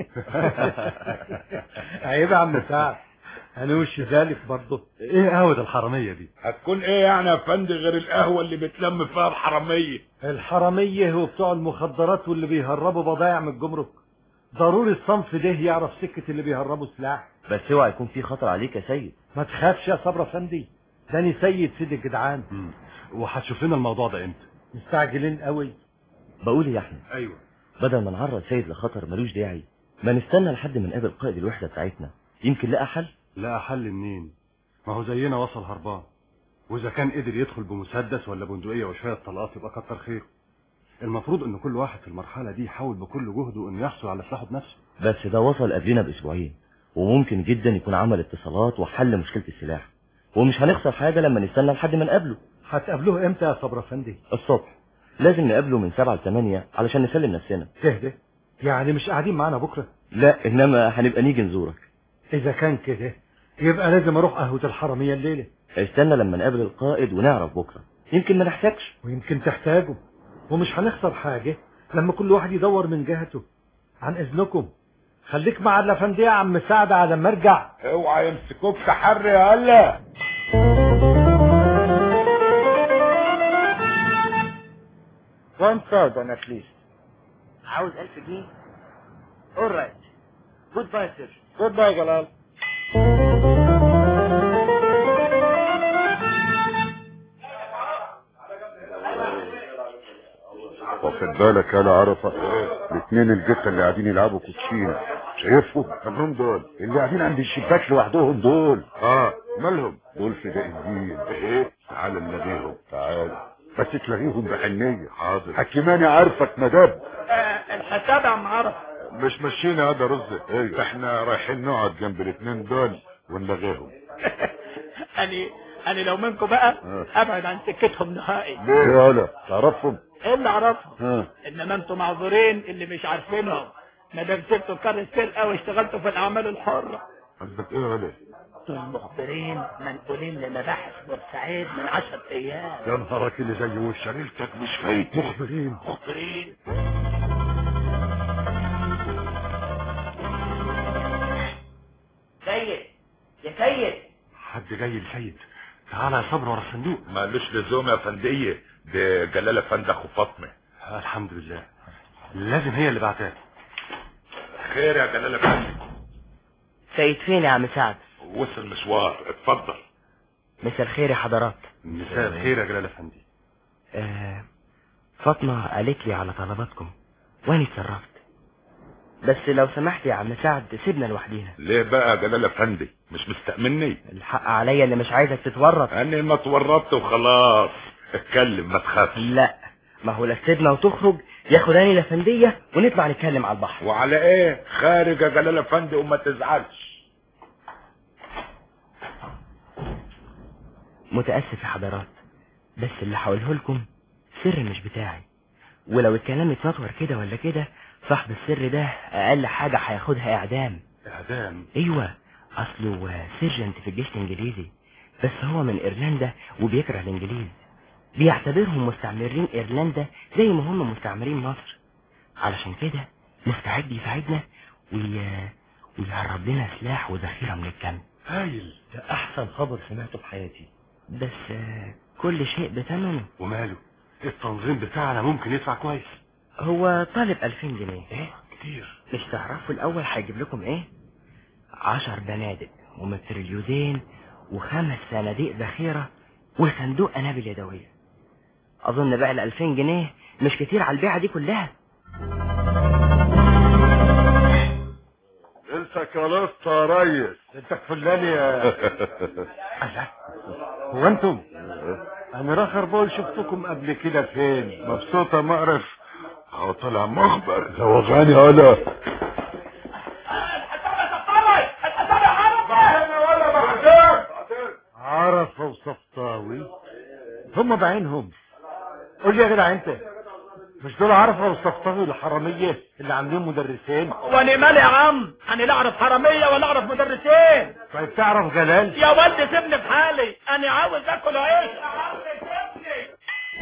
عيب يا عم سعد، انا وش ذلك برضه. ايه قهوة الحرامية دي؟ هتكون ايه يعني يا فندي غير القهوة اللي بتلم فيها الحرامية؟ الحرامية وبتوع المخدرات واللي بيهربوا بضايع من الجمرك. ضروري الصنف ده يعرف سكة اللي بيهربوا سلاح. بس اوعى يكون في خطر عليك يا سيد. ما تخافش يا صبرا فندي، داني سيد سيد الجدعان. وهتشوف لنا الموضوع ده امتى؟ مستعجلين قوي. بقول يا احمد، ايوه، بدل ما نعرض سيد لخطر ملوش داعي، ما نستنى لحد ما نقابل قائد الوحدة بتاعتنا، يمكن لقى حل. لا حل منين؟ ما هو زينا وصل هربان، واذا كان قدر يدخل بمسدس ولا بندقية وشوية طلقات يبقى كتر خيره. المفروض ان كل واحد في المرحلة دي يحاول بكل جهده انه يحصل على سلاحه بنفسه. بس ده وصل قبلنا باسبوعين، وممكن جدا يكون عمل اتصالات وحل مشكلة السلاح، ومش هنخسر حاجة لما نستنى لحد ما نقابله. هتقابلوه امتى يا صبرا فندي؟ الصبح، لازم نقابله من سبعة لثمانية علشان نسلم نفسنا. تهدى، يعني مش قاعدين معانا بكرة؟ لا، انما هنبقى نيجي نزورك. اذا كان كده يبقى لازم اروح قهوة الحرامية الليلة. استنى لما نقابل القائد ونعرف بكرة، يمكن ما نحتاجش. ويمكن تحتاجه، ومش هنخسر حاجة لما كل واحد يدور من جهته. عن اذنكم خليك مع الافندية يا عم سعد على ما ارجع. اوعى يمسكوك تحري يا هلا. One thousand at least. عاوز ألف جنيه؟ All right. Goodbye sir. Goodbye جلال. واخد بالك انا عرفه الاثنين الجثه اللي قاعدين يلعبوا كوتشينه، شايفهم؟ مالهم دول اللي قاعدين عند الشباك لوحدهم دول؟ اه مالهم؟ دول فدائيين. ايه؟ تعال نلاقيهم، تعال بس تلاقيهم بحنيه. حاضر. حكيماني عارفك مداب. آه الحساب يا عم عرف. مش ماشيين هذا رز. ايوه احنا رايحين نقعد جنب الاثنين دول ونلغيهم. انا انا لو منكم بقى ابعد عن سكتهم نهائي. ليه يا هلا؟ تعرفهم؟ ايه اللي اعرفهم؟ انما انتم معذورين اللي مش عارفينهم، ما دام سبتوا كار السرقه واشتغلتوا في الاعمال الحره. قصدك ايه يا هلا؟ دول مخبرين منقولين لمباحث بورسعيد من عشر ايام. يا نهارك اللي زي وش ريلتك مش فايت. مخبرين مخبرين. سيد يا سيد. حد جاي لسيد. تعالى يا صبر ورا الصندوق. مالوش لزوم يا فندية، ده جلالة فند اخو فاطمة. الحمد لله، لازم هي اللي بعتها. خير يا جلالة فند. سيد فين يا عم سعد؟ وصل مشوار، اتفضل. مساء الخير يا حضرات. مساء الخير يا جلالة فندي. آه فاطمة قالت لي على طلباتكم وانا اتصرفت، بس لو سمحت يا عم سعد سيبنا لوحدينا. ليه بقى يا جلالة فندي؟ مش مستأمني؟ الحق عليا اللي مش عايزك تتورط. انا ما اتورطت وخلاص. اتكلم ما تخافش. لا ما هو لا تسيبنا وتخرج ياخد اني الافنديه ونطلع نتكلم على البحر. وعلى ايه؟ خارج يا جلال افندي وما تزعلش. متاسف يا حضرات، بس اللي هقوله لكم سر مش بتاعي، ولو الكلام اتنطور كده ولا كده صاحب السر ده اقل حاجه هياخدها اعدام. اعدام؟ ايوه، اصله سيرجنت في الجيش الانجليزي، بس هو من ايرلندا وبيكره الانجليز، بيعتبرهم مستعمرين ايرلندا زي ما هم مستعمرين مصر، علشان كده مستعد يساعدنا وي... ويهرب لنا سلاح وذخيره من الكامب. هايل، ده احسن خبر سمعته في حياتي. بس كل شيء بثمنه. وماله؟ التنظيم بتاعنا ممكن يدفع كويس. هو طالب ألفين جنيه. ايه كتير. مش تعرفوا الاول هيجيب لكم ايه؟ عشر بنادق ومتريليوزين وخمس صناديق ذخيره وصندوق قنابل يدويه. اظن بقى الألفين جنيه مش كتير على البيعه دي كلها. انت كلاسط يا ريس. انت فلان يا الله. هو انتم؟ انا راخر بول شفتكم قبل كده فين؟ مبسوطة مقرف. هو طلع مخبر زوغاني هلا. عرفة وصفطاوي هم بعينهم. قول لي يا جدع انت، مش دول عرفة وصفطاوي الحرامية اللي عاملين مدرسين؟ وانا مالي يا عم، انا لا اعرف حرامية ولا اعرف مدرسين. طيب تعرف جلال؟ يا ولد سيبني في حالي، انا عاوز اكل عيش يا عم سيبني.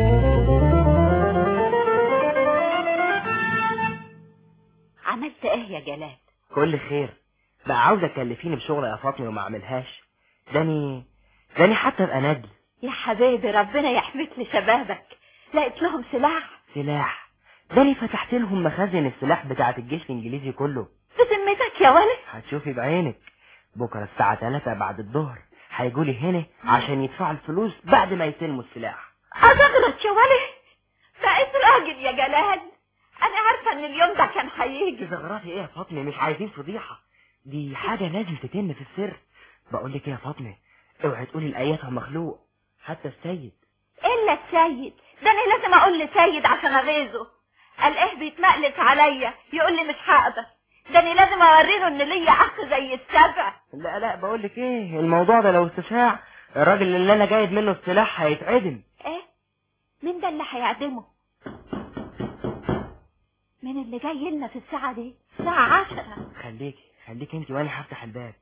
عملت ايه يا جلال؟ كل خير. بقى عاوزه تكلفيني بشغل يا فاطمه وما اعملهاش؟ داني داني حتى ابقى ندل. يا حبيبي ربنا يحميك لشبابك، لقيت لهم سلاح. سلاح؟ داني فتحت لهم مخازن السلاح بتاعت الجيش الانجليزي كله. بذمتك يا ولد؟ هتشوفي بعينك بكره الساعه ثلاثة بعد الظهر هيجولي هنا عشان يدفعوا الفلوس بعد ما يستلموا السلاح. هتغلط يا ولد، بقيت راجل يا جلال. انا عارفه ان اليوم ده كان هيجي. تزغرطي ايه يا فاطمه؟ مش عايزين فضيحه، دي حاجه لازم تتم في السر. بقول لك ايه يا فاطمه، اوعي تقولي لايتها مخلوق حتى السيد. الا السيد ده انا لازم اقول لسيد عشان اغيظه. قال ايه بيتمقلس عليا يقول لي مش هقدر، ده انا لازم اوريله ان ليا اخ زي السبع. لا لا بقول لك ايه، الموضوع ده لو استشاع الراجل اللي انا جايب منه السلاح هيتعدم. ايه؟ مين ده اللي هيعدمه؟ مين اللي جاي لنا في الساعه دي؟ الساعه عشرة. خليكي خليكي انت وانا هفتح الباب.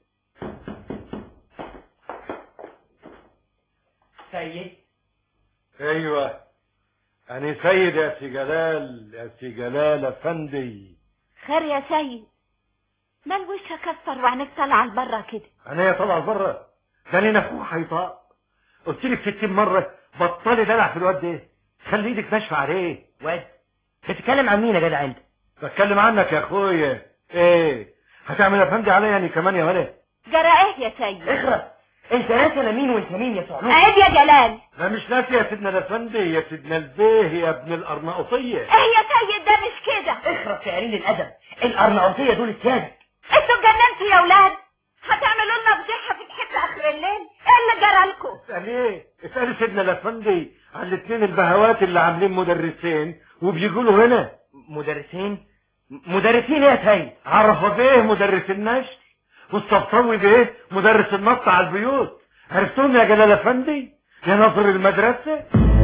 سيد؟ ايوه انا سيد يا سي جلال، يا سي جلال افندي. خير يا سيد؟ مال وشك اصفر وعينك طالعه لبره كده؟ انا يا طالعه لبره؟ ده انا نافوخ هيطاق. قلت لك ستين مره بطلي دلع في الواد ده، خلي ايدك ناشفه عليه. واد بتتكلم عن مين يا جدع انت؟ بتكلم عنك يا اخويا. ايه هتعمل افندي عليا انا كمان يا ولد؟ جرى ايه يا سيد؟ اخرس، انت ناسي انا مين وانت مين يا صعلوك؟ عيب يا جلال. لا مش ناسي يا سيدنا الافندي، يا سيدنا البيه يا ابن الارناؤوطيه. ايه يا سيد ده مش كده؟ اخرس يا قليل الادب، الارناؤوطيه دول الساده. انتوا اتجننتوا يا ولاد، هتعملوا لنا فضيحه في الحته اخر الليل. ايه اللي جرى لكم؟ اسالي اسالي سيدنا الافندي عن الاثنين البهوات اللي عاملين مدرسين وبيقولوا هنا. مدرسين؟ مدرسين ايه يا سيد؟ عرفه بيه مدرس النشر، والصفصاوي بيه مدرس النط على البيوت. عرفتوني يا جلال افندي يا ناظر المدرسه؟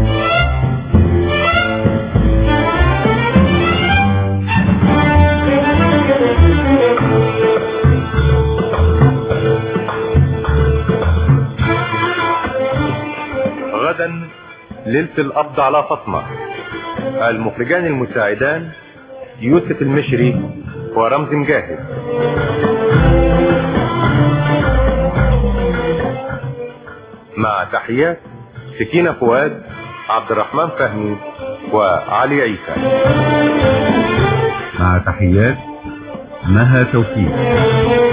غدا ليلة القبض على فاطمة. المخرجان المساعدان يوسف المشري ورمزي مجاهد. مع تحيات سكينة فؤاد، عبد الرحمن فهمي، وعلي عيسى. مع تحيات مها توفيق.